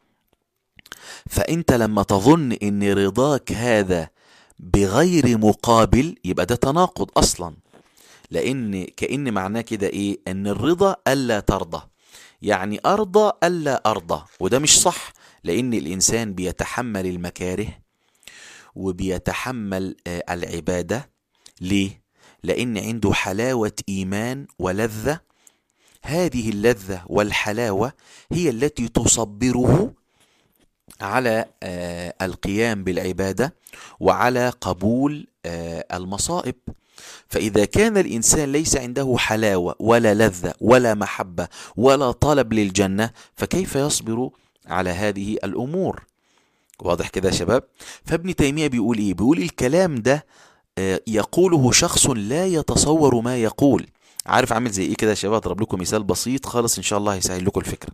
فأنت لما تظن أن رضاك هذا بغير مقابل يبقى ده تناقض أصلا، لأن كأن معناه كده إيه؟ أن الرضا ألا ترضى، يعني أرضى ألا أرضى، وده مش صح، لأن الإنسان بيتحمل المكاره وبيتحمل العبادة. ليه؟ لأن عنده حلاوة إيمان ولذة، هذه اللذة والحلاوة هي التي تصبره على آه القيام بالعبادة وعلى قبول آه المصائب. فإذا كان الإنسان ليس عنده حلاوة ولا لذة ولا محبة ولا طلب للجنة، فكيف يصبر على هذه الأمور؟ واضح كده يا شباب؟ فابن تيمية بيقول إيه؟ بيقول الكلام ده آه، يقوله شخص لا يتصور ما يقول. عارف عامل زي ايه كده يا شباب؟ اضرب لكم مثال بسيط خالص ان شاء الله هيسهل لكم الفكره.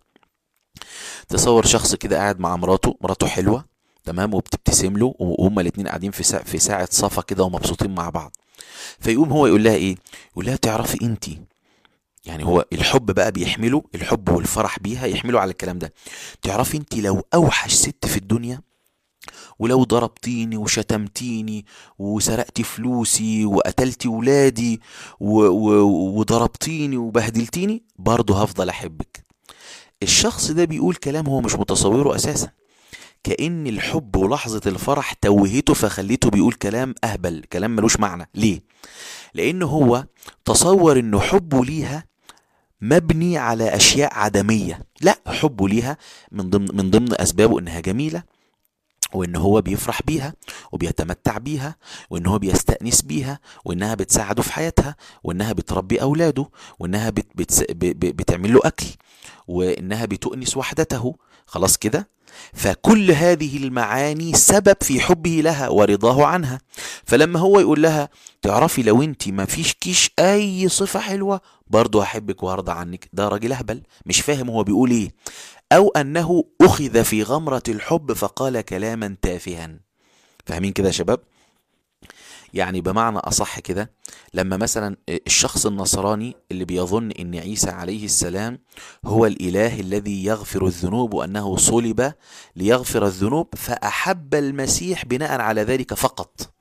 تصور شخص كده قاعد مع مراته، مراته حلوه تمام وبتبتسم له، وهما الاثنين قاعدين في ساعة في ساعه صفا كده ومبسوطين مع بعض. فيقوم هو يقول لها ايه؟ يقول لها تعرفي انت، يعني هو الحب بقى بيحمله، الحب والفرح بيها يحمله على الكلام ده. تعرفي انت لو اوحش ست في الدنيا، ولو ضربتيني وشتمتيني وسرقتي فلوسي وقتلتي ولادي و... و... وضربتيني وبهدلتيني، برضه هفضل احبك. الشخص ده بيقول كلام هو مش متصوره اساسا، كأن الحب ولحظة الفرح توهته فخليته بيقول كلام اهبل، كلام ملوش معنى. ليه؟ لان هو تصور انه حبه ليها مبني على اشياء عدمية. لا، حبه ليها من ضمن من ضمن اسبابه انها جميلة، وان هو بيفرح بيها وبيتمتع بيها، وان هو بيستأنس بيها، وانها بتساعده في حياتها، وانها بتربي اولاده، وانها بت بت بتعمل له اكل، وانها بتؤنس وحدته. خلاص كده؟ فكل هذه المعاني سبب في حبه لها ورضاه عنها. فلما هو يقول لها تعرفي لو انت ما فيش كيش اي صفة حلوة برضه هحبك وهرضى عنك، ده راجل اهبل مش فاهم هو بيقول ايه، أو أنه أخذ في غمرة الحب فقال كلاما تافها. فاهمين كده يا شباب؟ يعني بمعنى أصح كده، لما مثلا الشخص النصراني اللي بيظن أن عيسى عليه السلام هو الإله الذي يغفر الذنوب وأنه صلب ليغفر الذنوب، فأحب المسيح بناء على ذلك فقط.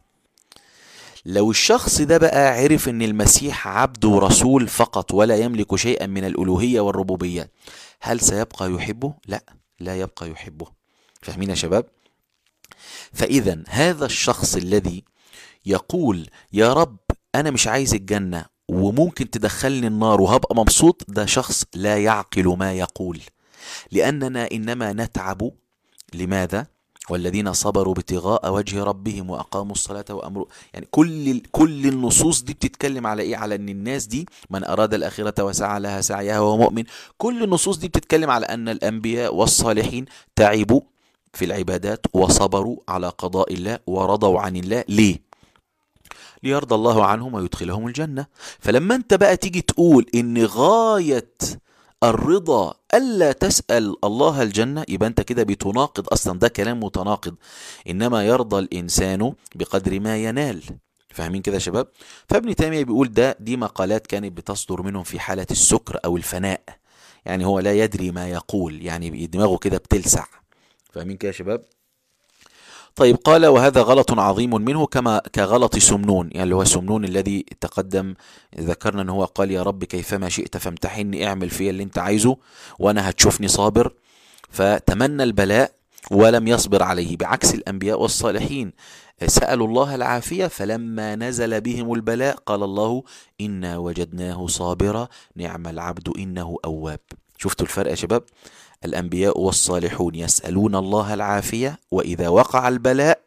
لو الشخص ده بقى عرف أن المسيح عبد ورسول فقط ولا يملك شيئا من الألوهية والربوبية، هل سيبقى يحبه؟ لا، لا يبقى يحبه. فاهمين يا شباب؟ فإذا هذا الشخص الذي يقول يا رب أنا مش عايز الجنة وممكن تدخلني النار وهبقى مبسوط، ده شخص لا يعقل ما يقول. لأننا إنما نتعب. لماذا؟ والذين صبروا ابتغاء وجه ربهم وأقاموا الصلاة وأمروا، يعني كل كل النصوص دي بتتكلم على إيه؟ على أن الناس دي من أراد الآخرة وسعى لها سعيها وهو مؤمن. كل النصوص دي بتتكلم على أن الأنبياء والصالحين تعبوا في العبادات وصبروا على قضاء الله ورضوا عن الله. ليه؟ ليرضى الله عنهم ويدخلهم الجنة. فلما انت بقى تيجي تقول ان غاية الرضا ألا تسأل الله الجنة، يبقى انت كده بتناقض اصلا، ده كلام متناقض. انما يرضى الانسان بقدر ما ينال. فاهمين كده يا شباب؟ فابن تيمية بيقول ده دي مقالات كانت بتصدر منهم في حالة السكر او الفناء، يعني هو لا يدري ما يقول، يعني دماغه كده بتلسع. فاهمين كده يا شباب؟ طيب، قال وهذا غلط عظيم منه كما كغلط سمنون، يعني اللي هو سمنون الذي تقدم ذكرنا ان هو قال يا رب كيفما شئت فامتحني، اعمل فيا اللي انت عايزه وانا هتشوفني صابر، فتمنى البلاء ولم يصبر عليه، بعكس الانبياء والصالحين سألوا الله العافية فلما نزل بهم البلاء قال الله إنا وجدناه صابرا نعم العبد إنه أواب. شفتوا الفرق يا شباب؟ الأنبياء والصالحون يسألون الله العافية، وإذا وقع البلاء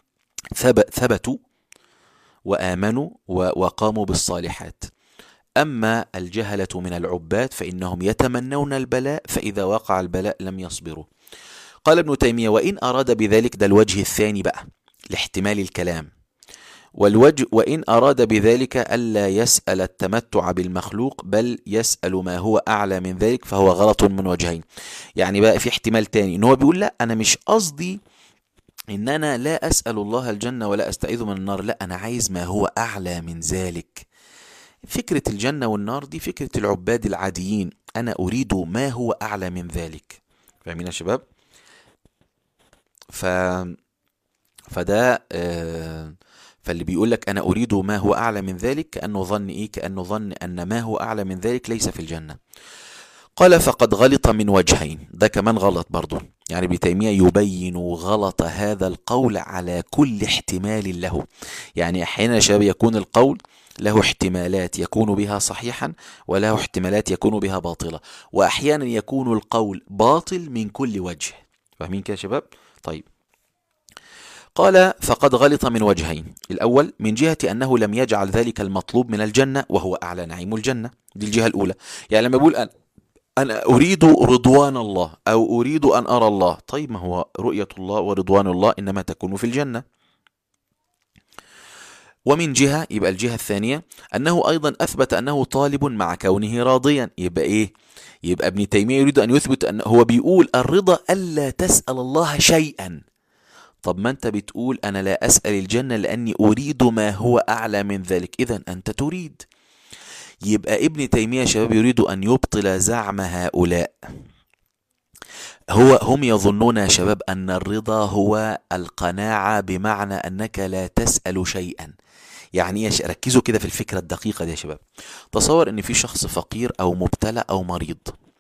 ثبتوا وآمنوا وقاموا بالصالحات. أما الجهلة من العباد فإنهم يتمنون البلاء، فإذا وقع البلاء لم يصبروا. قال ابن تيمية وإن أراد بذلك، ده الوجه الثاني بقى لاحتمال الكلام، والوجه وإن أراد بذلك ألا يسأل التمتع بالمخلوق بل يسأل ما هو أعلى من ذلك فهو غلط من وجهين. يعني بقى في احتمال تاني إن هو بيقول لا أنا مش قصدي إن أنا لا أسأل الله الجنة ولا أستعيذ من النار، لا أنا عايز ما هو أعلى من ذلك. فكرة الجنة والنار دي فكرة العباد العاديين، أنا أريد ما هو أعلى من ذلك. فاهمين يا شباب؟ ف... فده آه فاللي بيقول لك أنا أريد ما هو أعلى من ذلك كأنه ظن إيه؟ كأنه ظن أن ما هو أعلى من ذلك ليس في الجنة. قال فقد غلط من وجهين، ده كمان غلط برضو. يعني ابن تيمية يبين غلط هذا القول على كل احتمال له. يعني أحيانا يا شباب يكون القول له احتمالات يكون بها صحيحا وله احتمالات يكون بها باطلة، وأحيانا يكون القول باطل من كل وجه. فاهمين كده يا شباب؟ طيب، قال فقد غلط من وجهين. الأول من جهة أنه لم يجعل ذلك المطلوب من الجنة وهو أعلى نعيم الجنة، دي الجهة الأولى. يعني لما بقول أنا أنا أريد رضوان الله أو أريد أن أرى الله، طيب ما هو رؤية الله ورضوان الله إنما تكون في الجنة. ومن جهة، يبقى الجهة الثانية، أنه أيضا أثبت أنه طالب مع كونه راضيا. يبقى إيه؟ يبقى ابن تيمية يريد أن يثبت أن هو بيقول الرضا ألا تسأل الله شيئا. طب ما أنت بتقول أنا لا أسأل الجنة لأني أريد ما هو أعلى من ذلك، إذن أنت تريد. يبقى ابن تيمية شباب يريد أن يبطل زعم هؤلاء. هو هم يظنون يا شباب أن الرضا هو القناعة، بمعنى أنك لا تسأل شيئا. يعني ايه؟ ركزوا كده في الفكرة الدقيقة دي يا شباب. تصور ان في شخص فقير او مبتلى او مريض،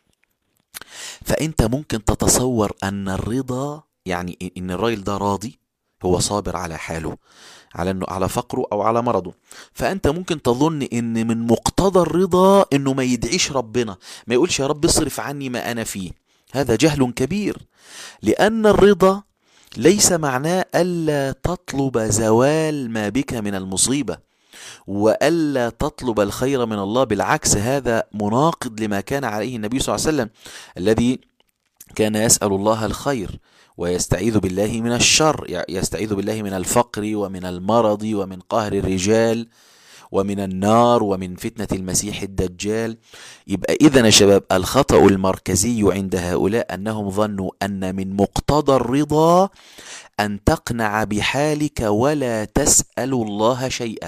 فانت ممكن تتصور ان الرضا يعني ان الراجل ده راضي، هو صابر على حاله، على انه على فقره او على مرضه. فانت ممكن تظن ان من مقتضى الرضا انه ما يدعيش ربنا، ما يقولش يا رب اصرف عني ما انا فيه. هذا جهل كبير، لان الرضا ليس معناه ألا تطلب زوال ما بك من المصيبة وألا تطلب الخير من الله. بالعكس، هذا مناقض لما كان عليه النبي صلى الله عليه وسلم، الذي كان يسأل الله الخير ويستعيذ بالله من الشر، يستعيذ بالله من الفقر ومن المرض ومن قهر الرجال ومن النار ومن فتنة المسيح الدجال. يبقى إذن يا شباب الخطأ المركزي عند هؤلاء أنهم ظنوا أن من مقتضى الرضا أن تقنع بحالك ولا تسأل الله شيئا،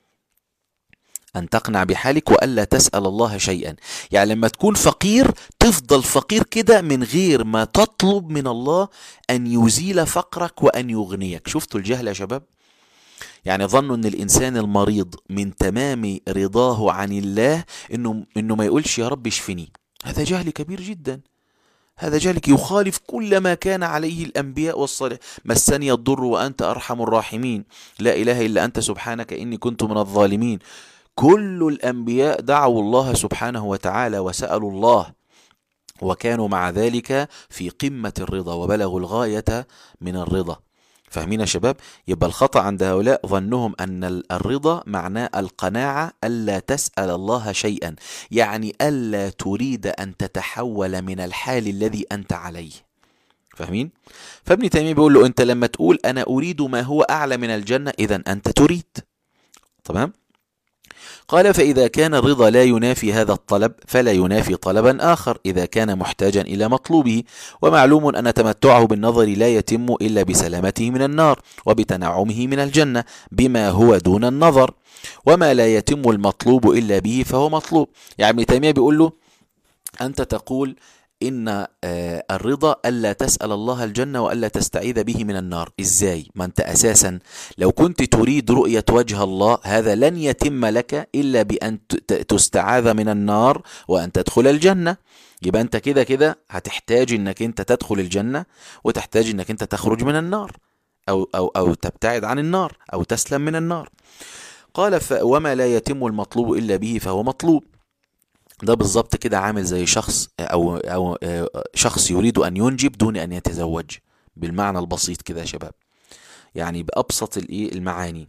أن تقنع بحالك وألا تسأل الله شيئا. يعني لما تكون فقير تفضل فقير كده من غير ما تطلب من الله أن يزيل فقرك وأن يغنيك. شفتوا الجهل يا شباب؟ يعني ظنوا ان الانسان المريض من تمام رضاه عن الله انه انه ما يقولش يا رب اشفني. هذا جهل كبير جدا، هذا جهل يخالف كل ما كان عليه الانبياء والصالحين. مسني الضر وانت ارحم الراحمين، لا اله الا انت سبحانك اني كنت من الظالمين. كل الانبياء دعوا الله سبحانه وتعالى وسألوا الله، وكانوا مع ذلك في قمة الرضا وبلغوا الغاية من الرضا. فاهمين يا شباب؟ يبقى الخطأ عند هؤلاء ظنهم أن الرضا معناه القناعة، ألا تسأل الله شيئا، يعني ألا تريد أن تتحول من الحال الذي أنت عليه. فاهمين؟ فابن تيمية بيقول له أنت لما تقول أنا أريد ما هو أعلى من الجنة إذن أنت تريد. تمام؟ قال فإذا كان الرضا لا ينافي هذا الطلب فلا ينافي طلبا آخر إذا كان محتاجا إلى مطلوبه. ومعلوم أن تمتعه بالنظر لا يتم إلا بسلامته من النار وبتنعمه من الجنة بما هو دون النظر، وما لا يتم المطلوب إلا به فهو مطلوب. يعني ابن تيمية بيقول له أنت تقول إن الرضا ألا تسأل الله الجنة وألا تستعيذ به من النار. إزاي؟ ما أنت أساسا لو كنت تريد رؤية وجه الله هذا لن يتم لك إلا بأن تستعاذ من النار وأن تدخل الجنة. يبقى أنت كده كده هتحتاج إنك أنت تدخل الجنة وتحتاج إنك أنت تخرج من النار أو, أو, أو تبتعد عن النار أو تسلم من النار. قال وما لا يتم المطلوب إلا به فهو مطلوب. ده بالظبط كده عامل زي شخص أو, أو شخص يريد أن ينجب دون أن يتزوج، بالمعنى البسيط كده يا شباب، يعني بأبسط المعاني.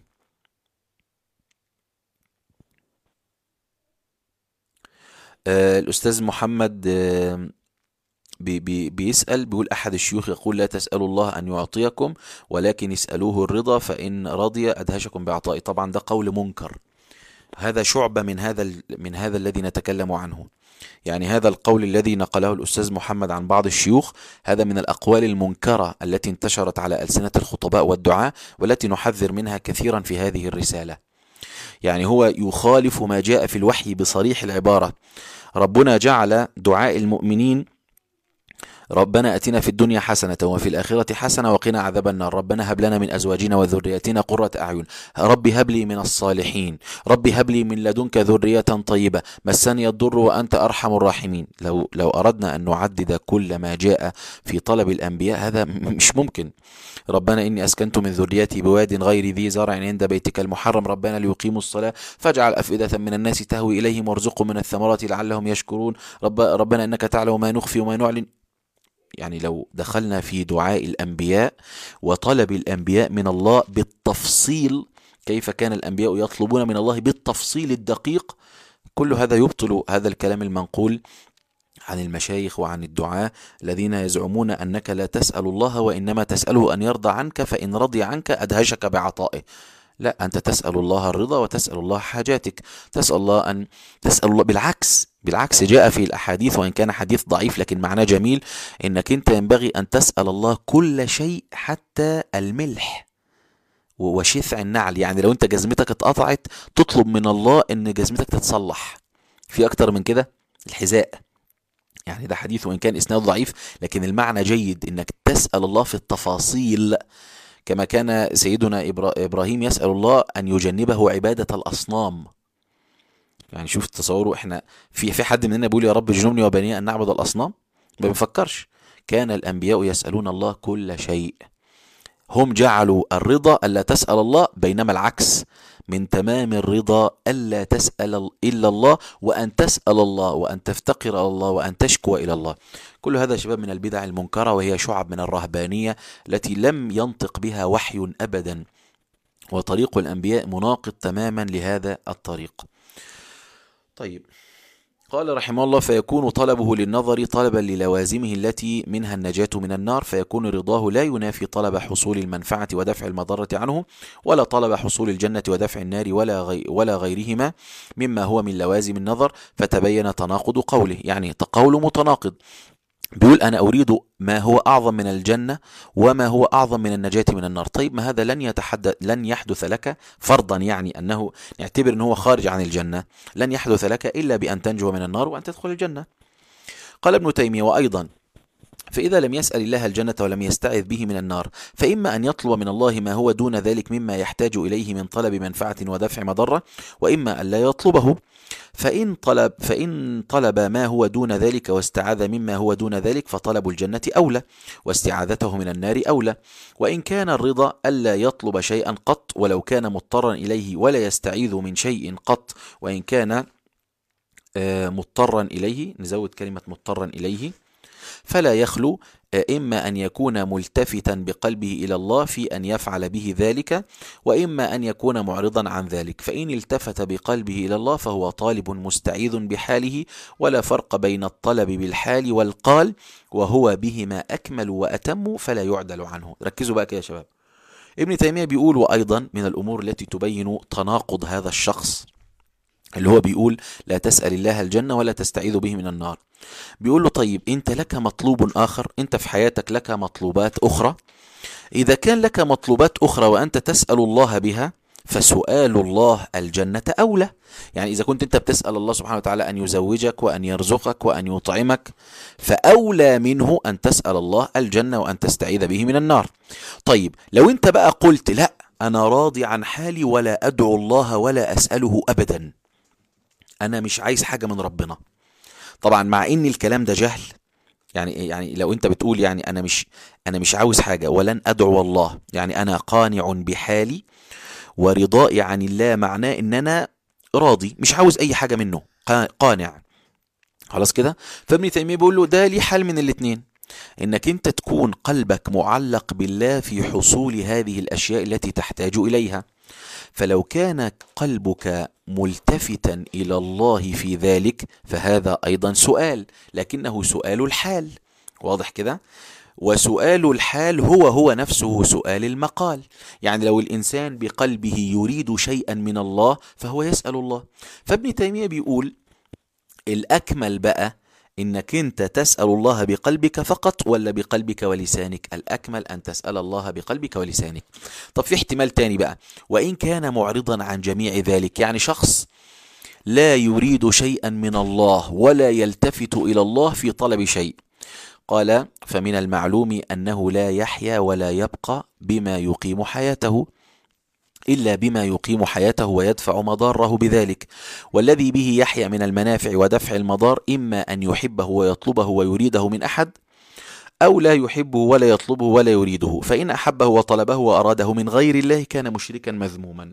آه الأستاذ محمد آه بي بي بيسأل، بيقول أحد الشيوخ يقول لا تسألوا الله أن يعطيكم ولكن اسألوه الرضا فإن رضي أدهشكم بعطائه. طبعا ده قول منكر، هذا شعبة من هذا من هذا الذي نتكلم عنه. يعني هذا القول الذي نقله الأستاذ محمد عن بعض الشيوخ هذا من الأقوال المنكرة التي انتشرت على ألسنة الخطباء والدعاة والتي نحذر منها كثيرا في هذه الرسالة. يعني هو يخالف ما جاء في الوحي بصريح العبارة. ربنا جعل دعاء المؤمنين ربنا أتنا في الدنيا حسنة وفي الآخرة حسنة وقنا عذاب النار، ربنا هب لنا من أزواجنا وذرياتنا قرة أعين، ربي هب لي من الصالحين، ربي هب لي من لدنك ذرية طيبة، مسني الضر وأنت أرحم الراحمين. لو لو أردنا أن نعدد كل ما جاء في طلب الأنبياء هذا مش ممكن. ربنا إني أسكنت من ذريتي بواد غير ذي زرع عند بيتك المحرم ربنا ليقيموا الصلاة فاجعل أفئدة من الناس تهوي إليهم وارزقهم من الثمرات لعلهم يشكرون، رب ربنا إنك تعلم ما نخفي وما نعلن. يعني لو دخلنا في دعاء الأنبياء وطلب الأنبياء من الله بالتفصيل، كيف كان الأنبياء يطلبون من الله بالتفصيل الدقيق، كل هذا يبطل هذا الكلام المنقول عن المشايخ وعن الدعاة الذين يزعمون أنك لا تسأل الله وإنما تسأله أن يرضى عنك، فإن رضي عنك أدهشك بعطائه. لا، أنت تسأل الله الرضا وتسأل الله حاجاتك، تسأل الله أن تسأل الله بالعكس بالعكس جاء في الأحاديث، وإن كان حديث ضعيف لكن معناه جميل، إنك أنت ينبغي أن تسأل الله كل شيء حتى الملح وشثع النعل. يعني لو أنت جزمتك اتقطعت تطلب من الله أن جزمتك تتصلح. في أكتر من كده؟ الحذاء. يعني ده حديث وإن كان إسناد ضعيف لكن المعنى جيد، إنك تسأل الله في التفاصيل، كما كان سيدنا إبراهيم يسأل الله أن يجنبه عبادة الأصنام. يعني شوف تصوروا، إحنا في في حد مننا بيقول يا رب اجنبني وبني أن نعبد الأصنام؟ ما بنفكرش. كان الأنبياء يسألون الله كل شيء. هم جعلوا الرضا ألا تسأل الله، بينما العكس من تمام الرضا ألا تسأل إلا الله، وأن تسأل الله وأن تفتقر إلى الله وأن تشكو إلى الله. كل هذا شباب من البدع المنكرة، وهي شعب من الرهبانية التي لم ينطق بها وحي أبدا، وطريق الأنبياء مناقض تماما لهذا الطريق. طيب، قال رحمه الله: فيكون طلبه للنظر طلبا للوازمه التي منها النجاة من النار، فيكون رضاه لا ينافي طلب حصول المنفعة ودفع المضرة عنه، ولا طلب حصول الجنة ودفع النار، ولا غي ولا غيرهما مما هو من لوازم النظر، فتبين تناقض قوله. يعني قوله متناقض، بيقول أنا أريد ما هو أعظم من الجنة وما هو أعظم من النجاة من النار. طيب، ما هذا لن يتحدث لن يحدث لك فرضا، يعني أنه نعتبر أنه هو خارج عن الجنة، لن يحدث لك إلا بأن تنجو من النار وأن تدخل الجنة. قال ابن تيمية: وأيضا فإذا لم يسأل الله الجنة ولم يستعذ به من النار، فإما أن يطلب من الله ما هو دون ذلك مما يحتاج إليه من طلب منفعة ودفع مضرة، وإما أن لا يطلبه. فإن طلب فإن طلب ما هو دون ذلك واستعاذ مما هو دون ذلك، فطلب الجنة أولى واستعاذته من النار أولى. وإن كان الرضا ألا يطلب شيئا قط ولو كان مضطرا إليه، ولا يستعيذ من شيء قط وإن كان مضطرا إليه، نزود كلمة مضطرا إليه، فلا يخلو إما أن يكون ملتفتا بقلبه إلى الله في أن يفعل به ذلك، وإما أن يكون معرضا عن ذلك. فإن التفت بقلبه إلى الله فهو طالب مستعيذ بحاله، ولا فرق بين الطلب بالحال والقال، وهو بهما أكمل وأتم فلا يعدل عنه. ركزوا بقى كده يا شباب. ابن تيمية بيقول: وأيضا من الأمور التي تبين تناقض هذا الشخص اللي هو بيقول لا تسأل الله الجنة ولا تستعيذ به من النار، بيقول له: طيب أنت لك مطلوب آخر، أنت في حياتك لك مطلوبات أخرى. إذا كان لك مطلوبات أخرى وأنت تسأل الله بها، فسؤال الله الجنة أولى. يعني إذا كنت أنت بتسأل الله سبحانه وتعالى أن يزوجك وأن يرزقك وأن يطعمك، فأولى منه أن تسأل الله الجنة وأن تستعيذ به من النار. طيب، لو أنت بقى قلت لا، أنا راضي عن حالي ولا أدعو الله ولا أسأله أبدا، أنا مش عايز حاجة من ربنا، طبعا مع ان الكلام ده جهل. يعني يعني لو انت بتقول يعني انا مش انا مش عاوز حاجه ولن ادعو الله، يعني انا قانع بحالي ورضائي عن الله، معناه ان انا راضي مش عاوز اي حاجه منه، قانع خلاص كده. فابن تيميه بيقول له ده ليه حل من الاثنين، انك انت تكون قلبك معلق بالله في حصول هذه الاشياء التي تحتاج اليها. فلو كان قلبك ملتفتا إلى الله في ذلك فهذا أيضا سؤال، لكنه سؤال الحال، واضح كده؟ وسؤال الحال هو هو نفسه سؤال المقال. يعني لو الإنسان بقلبه يريد شيئا من الله فهو يسأل الله. فابن تيمية بيقول الأكمل بقى إنك أنت تسأل الله بقلبك فقط ولا بقلبك ولسانك؟ الأكمل أن تسأل الله بقلبك ولسانك. طب في احتمال تاني بقى، وإن كان معرضا عن جميع ذلك، يعني شخص لا يريد شيئا من الله ولا يلتفت إلى الله في طلب شيء، قال: فمن المعلوم أنه لا يحيا ولا يبقى بما يقيم حياته إلا بما يقيم حياته ويدفع مضاره بذلك، والذي به يحيا من المنافع ودفع المضار إما أن يحبه ويطلبه ويريده من أحد، أو لا يحبه ولا يطلبه ولا يريده. فإن أحبه وطلبه وأراده من غير الله كان مشركا مذموما،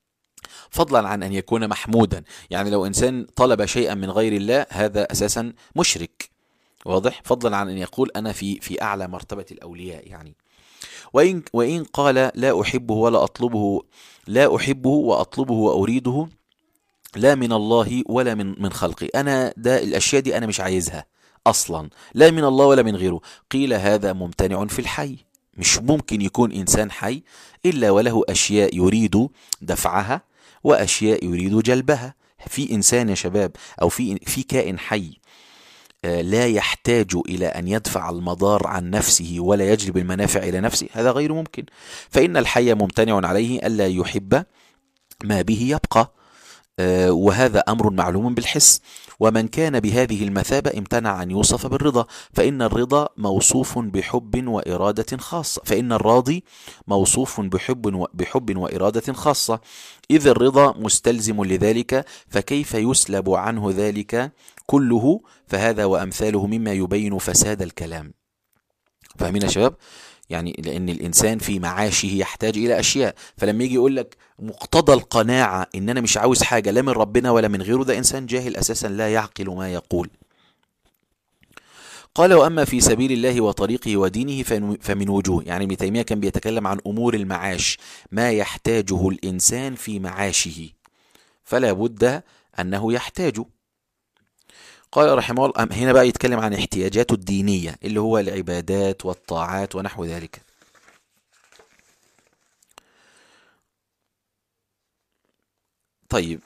فضلا عن أن يكون محمودا. يعني لو إنسان طلب شيئا من غير الله هذا أساسا مشرك، واضح؟ فضلا عن أن يقول أنا في في أعلى مرتبة الأولياء يعني. وإن وإن قال لا أحبه ولا أطلبه، لا أحبه وأطلبه وأريده لا من الله ولا من من خلقي، أنا ده الأشياء دي أنا مش عايزها أصلا، لا من الله ولا من غيره. قيل هذا ممتنع في الحي، مش ممكن يكون إنسان حي إلا وله أشياء يريد دفعها وأشياء يريد جلبها. في إنسان يا شباب أو في في كائن حي لا يحتاج إلى أن يدفع المضار عن نفسه ولا يجلب المنافع إلى نفسه؟ هذا غير ممكن. فإن الحي ممتنع عليه ألا يحب ما به يبقى، وهذا أمر معلوم بالحس. ومن كان بهذه المثابة امتنع أن يوصف بالرضا، فإن الرضا موصوف بحب وإرادة خاصة، فإن الراضي موصوف بحب بحب وإرادة خاصة، إذ الرضا مستلزم لذلك، فكيف يسلب عنه ذلك كله؟ فهذا وأمثاله مما يبين فساد الكلام. فاهمين يا شباب؟ يعني لأن الإنسان في معاشه يحتاج إلى أشياء، فلما يجي يقول لك مقتضى القناعة إن أنا مش عاوز حاجة لا من ربنا ولا من غيره، ده إنسان جاهل أساسا لا يعقل ما يقول. قال وأما في سبيل الله وطريقه ودينه فمن وجوه، يعني ابن تيمية كان بيتكلم عن أمور المعاش، ما يحتاجه الإنسان في معاشه فلا بد أنه يحتاج. قال رحمه الله، هنا بقى يتكلم عن احتياجاته الدينية اللي هو العبادات والطاعات ونحو ذلك. طيب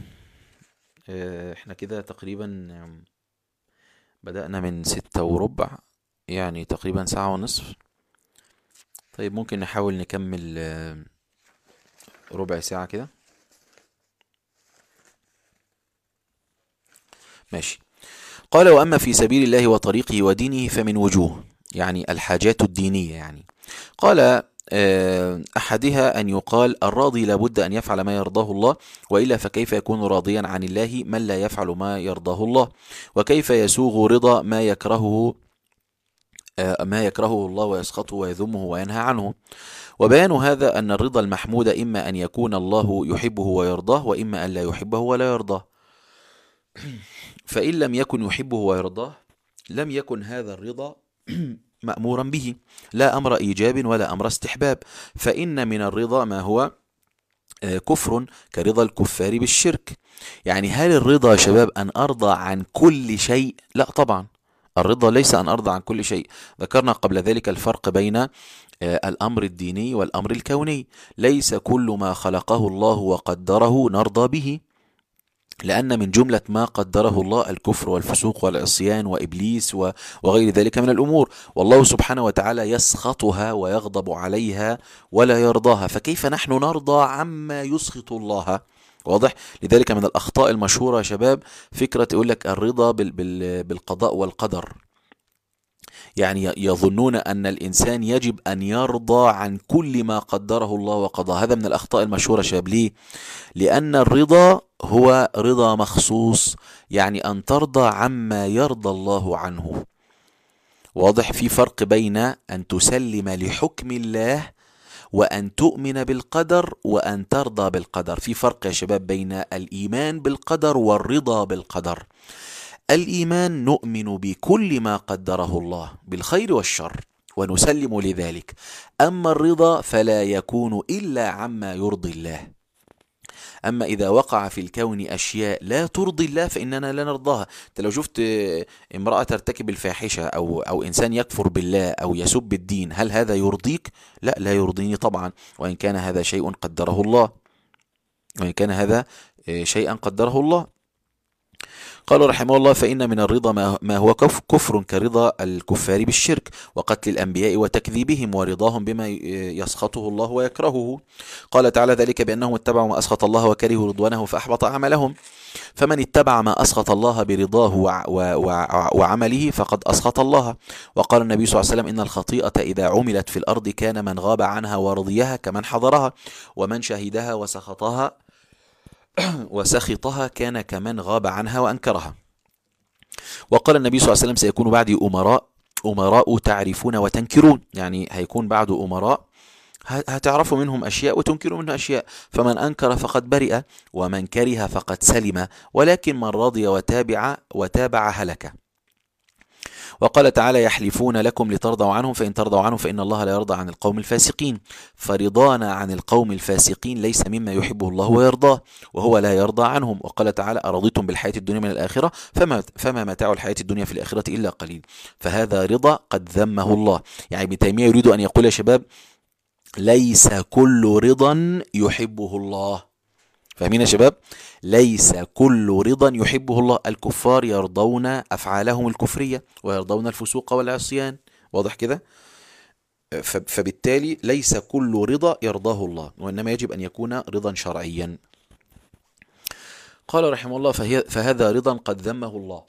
احنا كده تقريبا بدأنا من ستة وربع، يعني تقريبا ساعة ونصف. طيب ممكن نحاول نكمل ربع ساعة كده، ماشي. قال وأما في سبيل الله وطريقه ودينه فمن وجوه، يعني الحاجات الدينية يعني. قال أحدها أن يقال الراضي لابد أن يفعل ما يرضاه الله، وإلا فكيف يكون راضيا عن الله من لا يفعل ما يرضاه الله؟ وكيف يسوغ رضا ما يكرهه ما يكرهه الله ويسخطه ويذمه وينهى عنه؟ وبيان هذا أن الرضا المحمود إما أن يكون الله يحبه ويرضاه، وإما أن لا يحبه ولا يرضاه. فإن لم يكن يحبه ويرضاه لم يكن هذا الرضا مأمورا به، لا أمر إيجاب ولا أمر استحباب. فإن من الرضا ما هو كفر كرضا الكفار بالشرك. يعني هل الرضا يا شباب أن أرضى عن كل شيء؟ لا طبعا، الرضا ليس أن أرضى عن كل شيء. ذكرنا قبل ذلك الفرق بين الأمر الديني والأمر الكوني. ليس كل ما خلقه الله وقدره نرضى به، لأن من جملة ما قدره الله الكفر والفسوق والعصيان وإبليس وغير ذلك من الأمور، والله سبحانه وتعالى يسخطها ويغضب عليها ولا يرضاها، فكيف نحن نرضى عما يسخط الله؟ واضح؟ لذلك من الأخطاء المشهورة يا شباب فكرة يقول لك الرضا بالقضاء والقدر، يعني يظنون أن الإنسان يجب أن يرضى عن كل ما قدره الله وقضاه. هذا من الأخطاء المشهورة شباب. ليه؟ لأن الرضا هو رضا مخصوص، يعني أن ترضى عما يرضى الله عنه. واضح؟ في فرق بين أن تسلم لحكم الله وأن تؤمن بالقدر وأن ترضى بالقدر. في فرق يا شباب بين الإيمان بالقدر والرضا بالقدر. الإيمان نؤمن بكل ما قدره الله بالخير والشر ونسلم لذلك، أما الرضا فلا يكون إلا عما يرضي الله. أما إذا وقع في الكون أشياء لا ترضي الله فإننا لا نرضاها. أنت لو شفت امرأة ترتكب الفاحشة أو, أو إنسان يكفر بالله أو يسب الدين، هل هذا يرضيك؟ لا، لا يرضيني طبعا، وإن كان هذا شيء قدره الله، وإن كان هذا شيئا قدره الله. قال رحمه الله فإن من الرضا ما هو كفر كرضا الكفار بالشرك وقتل الأنبياء وتكذيبهم ورضاهم بما يسخطه الله ويكرهه. قال تعالى ذلك بأنهم اتبعوا ما أسخط الله وكرهوا رضوانه فأحبط عملهم. فمن اتبع ما أسخط الله برضاه وعمله فقد أسخط الله. وقال النبي صلى الله عليه وسلم إن الخطيئة إذا عملت في الأرض كان من غاب عنها ورضيها كمن حضرها، ومن شهدها وسخطها وسخطها كان كمن غاب عنها وأنكرها. وقال النبي صلى الله عليه وسلم سيكون بعدي أمراء أمراء تعرفون وتنكرون، يعني هيكون بعد أمراء هتعرفوا منهم أشياء وتنكروا منهم أشياء، فمن أنكر فقد برئ ومن كره فقد سلم، ولكن من رضي وتابع وتابع هلك. وقال تعالى يحلفون لكم لترضوا عنهم فإن ترضوا عنهم فإن الله لا يرضى عن القوم الفاسقين. فرضانا عن القوم الفاسقين ليس مما يحبه الله ويرضاه، وهو لا يرضى عنهم. وقال تعالى أرضيتم بالحياة الدنيا من الآخرة فما, فما متاع الحياة الدنيا في الآخرة إلا قليل. فهذا رضا قد ذمه الله. يعني ابن تيمية يريد أن يقول يا شباب ليس كل رضا يحبه الله. فاهمين يا شباب؟ ليس كل رضا يحبه الله. الكفار يرضون أفعالهم الكفرية ويرضون الفسوق والعصيان، واضح كده؟ فبالتالي ليس كل رضا يرضاه الله، وإنما يجب أن يكون رضا شرعيا. قال رحمه الله فهي فهذا رضا قد ذمه الله.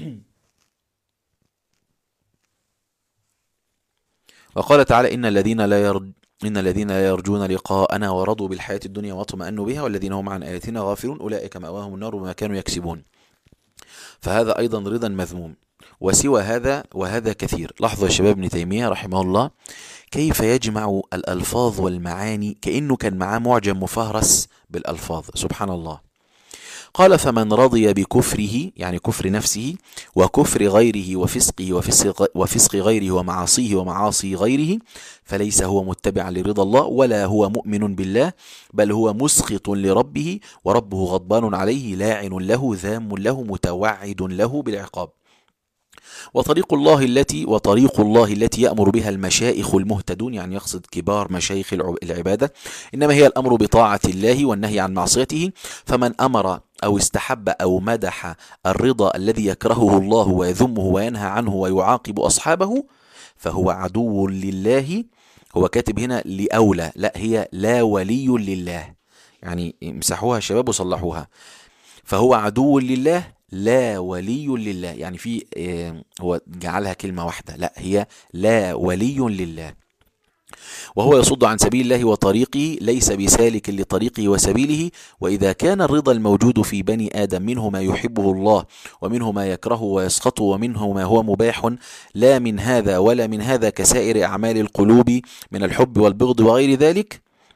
وقال تعالى إن الذين لا يرج إن الذين لا يرجون لقاءنا ورضوا بالحياة الدنيا واطمأنوا بها والذين هم عن آياتنا غافلون أولئك مأواهم النار بما كانوا يكسبون. فهذا أيضا رضا مذموم. وسوى هذا وهذا كثير. لاحظوا يا شباب ابن تيمية رحمه الله كيف يجمع الألفاظ والمعاني كأنه كان معاه معجم مفهرس بالألفاظ، سبحان الله. قال فمن رضي بكفره يعني كفر نفسه وكفر غيره وفسقه وفسق, وفسق غيره ومعاصيه ومعاصي غيره فليس هو متبعا لرضا الله ولا هو مؤمن بالله، بل هو مسخط لربه وربه غضبان عليه لاعن له ذام له متوعد له بالعقاب. وطريق الله التي وطريق الله التي يأمر بها المشايخ المهتدون، يعني يقصد كبار مشايخ العبادة، إنما هي الأمر بطاعة الله والنهي عن معصيته. فمن أمر أو استحب أو مدح الرضا الذي يكرهه الله ويذمه وينهى عنه ويعاقب أصحابه فهو عدو لله. هو كاتب هنا لأولى، لا هي لا ولي لله، يعني امسحوها شباب وصلحوها. فهو عدو لله لا ولي لله، يعني في هو جعلها كلمة واحدة، لا هي لا ولي لله. وهو يصد عن سبيل الله وطريقه ليس بسالك لطريقه وسبيله. وإذا كان الرضا الموجود في بني آدم منه ما يحبه الله ومنه ما يكرهه ويسخطه ومنه ما هو مباح لا من هذا ولا من هذا كسائر أعمال القلوب من الحب والبغض وغير ذلك،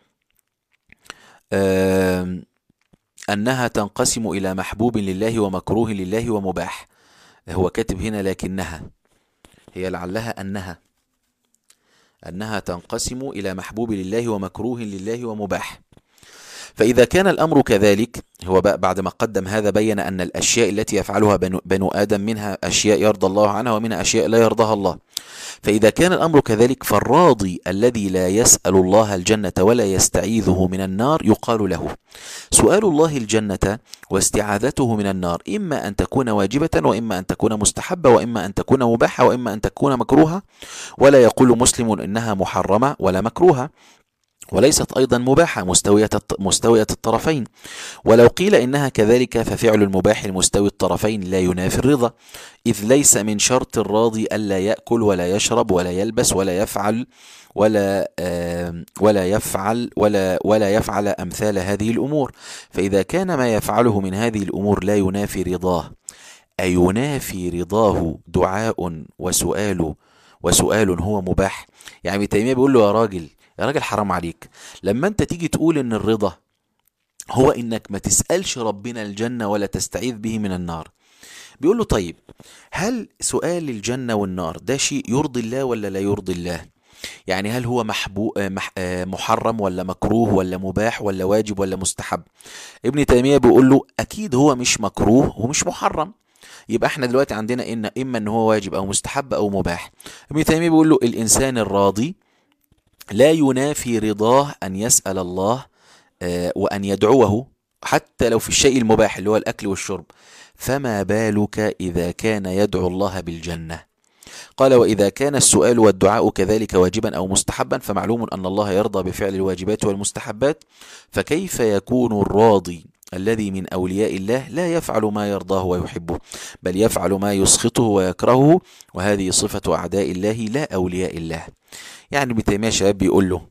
آه أنها تنقسم إلى محبوب لله ومكروه لله ومباح. هو كاتب هنا لكنها، هي لعلها أنها أنها تنقسم إلى محبوب لله ومكروه لله ومباح. فإذا كان الأمر كذلك، هو بعد ما قدم هذا بين أن الأشياء التي يفعلها بنو, بنو آدم منها أشياء يرضى الله عنها ومنها أشياء لا يرضاها الله. فإذا كان الأمر كذلك فالراضي الذي لا يسأل الله الجنة ولا يستعيذه من النار يقال له سؤال الله الجنة واستعاذته من النار إما أن تكون واجبة وإما أن تكون مستحبة وإما أن تكون مباحة وإما أن تكون مكروهة، ولا يقول مسلم إنها محرمة ولا مكروهة، وليست أيضا مباحة مستوية مستوية الطرفين. ولو قيل إنها كذلك ففعل المباح المستوي الطرفين لا ينافي الرضا، إذ ليس من شرط الراضي ألا يأكل ولا يشرب ولا يلبس ولا يفعل ولا ولا يفعل ولا ولا يفعل أمثال هذه الأمور. فإذا كان ما يفعله من هذه الأمور لا ينافي رضاه، أينافي رضاه دعاء وسؤال وسؤال هو مباح؟ يعني ابن تيمية بيقول له يا راجل يا راجل حرام عليك لما انت تيجي تقول ان الرضا هو انك ما تسألش ربنا الجنة ولا تستعيذ به من النار. بيقول له طيب هل سؤال الجنة والنار ده شيء يرضي الله ولا لا يرضي الله؟ يعني هل هو محبو مح محرم ولا مكروه ولا مباح ولا واجب ولا مستحب؟ ابن تيمية بيقول له اكيد هو مش مكروه ومش محرم، يبقى احنا دلوقتي عندنا ان اما ان هو واجب او مستحب او مباح. ابن تيمية بيقول له الانسان الراضي لا ينافي رضاه أن يسأل الله وأن يدعوه حتى لو في الشيء المباح اللي هو الأكل والشرب، فما بالك إذا كان يدعو الله بالجنة؟ قال وإذا كان السؤال والدعاء كذلك واجبا أو مستحبا فمعلوم أن الله يرضى بفعل الواجبات والمستحبات، فكيف يكون الراضي الذي من أولياء الله لا يفعل ما يرضاه ويحبه بل يفعل ما يسخطه ويكرهه، وهذه صفة أعداء الله لا أولياء الله. يعني ابن تيمية شباب بيقول له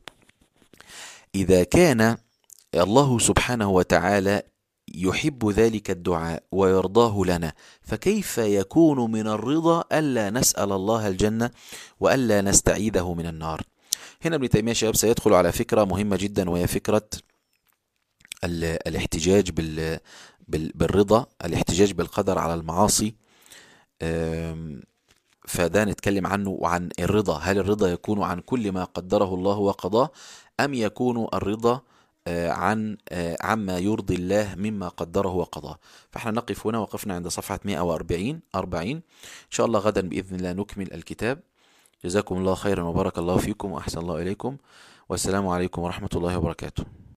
إذا كان الله سبحانه وتعالى يحب ذلك الدعاء ويرضاه لنا فكيف يكون من الرضا ألا نسأل الله الجنة وألا نستعيذه من النار؟ هنا ابن تيمية شباب سيدخل على فكرة مهمة جدا، وهي فكرة الاحتجاج بالرضا، الاحتجاج بالقدر على المعاصي. فده نتكلم عنه، وعن الرضا. هل الرضا يكون عن كل ما قدره الله وقضاه، أم يكون الرضا آه، عن آه، عما يرضي الله مما قدره وقضاه؟ فاحنا نقف هنا، وقفنا عند صفحة مئة وأربعين أربعين. إن شاء الله غدا بإذن الله نكمل الكتاب. جزاكم الله خيرا، وبارك الله فيكم، وأحسن الله إليكم، والسلام عليكم ورحمة الله وبركاته.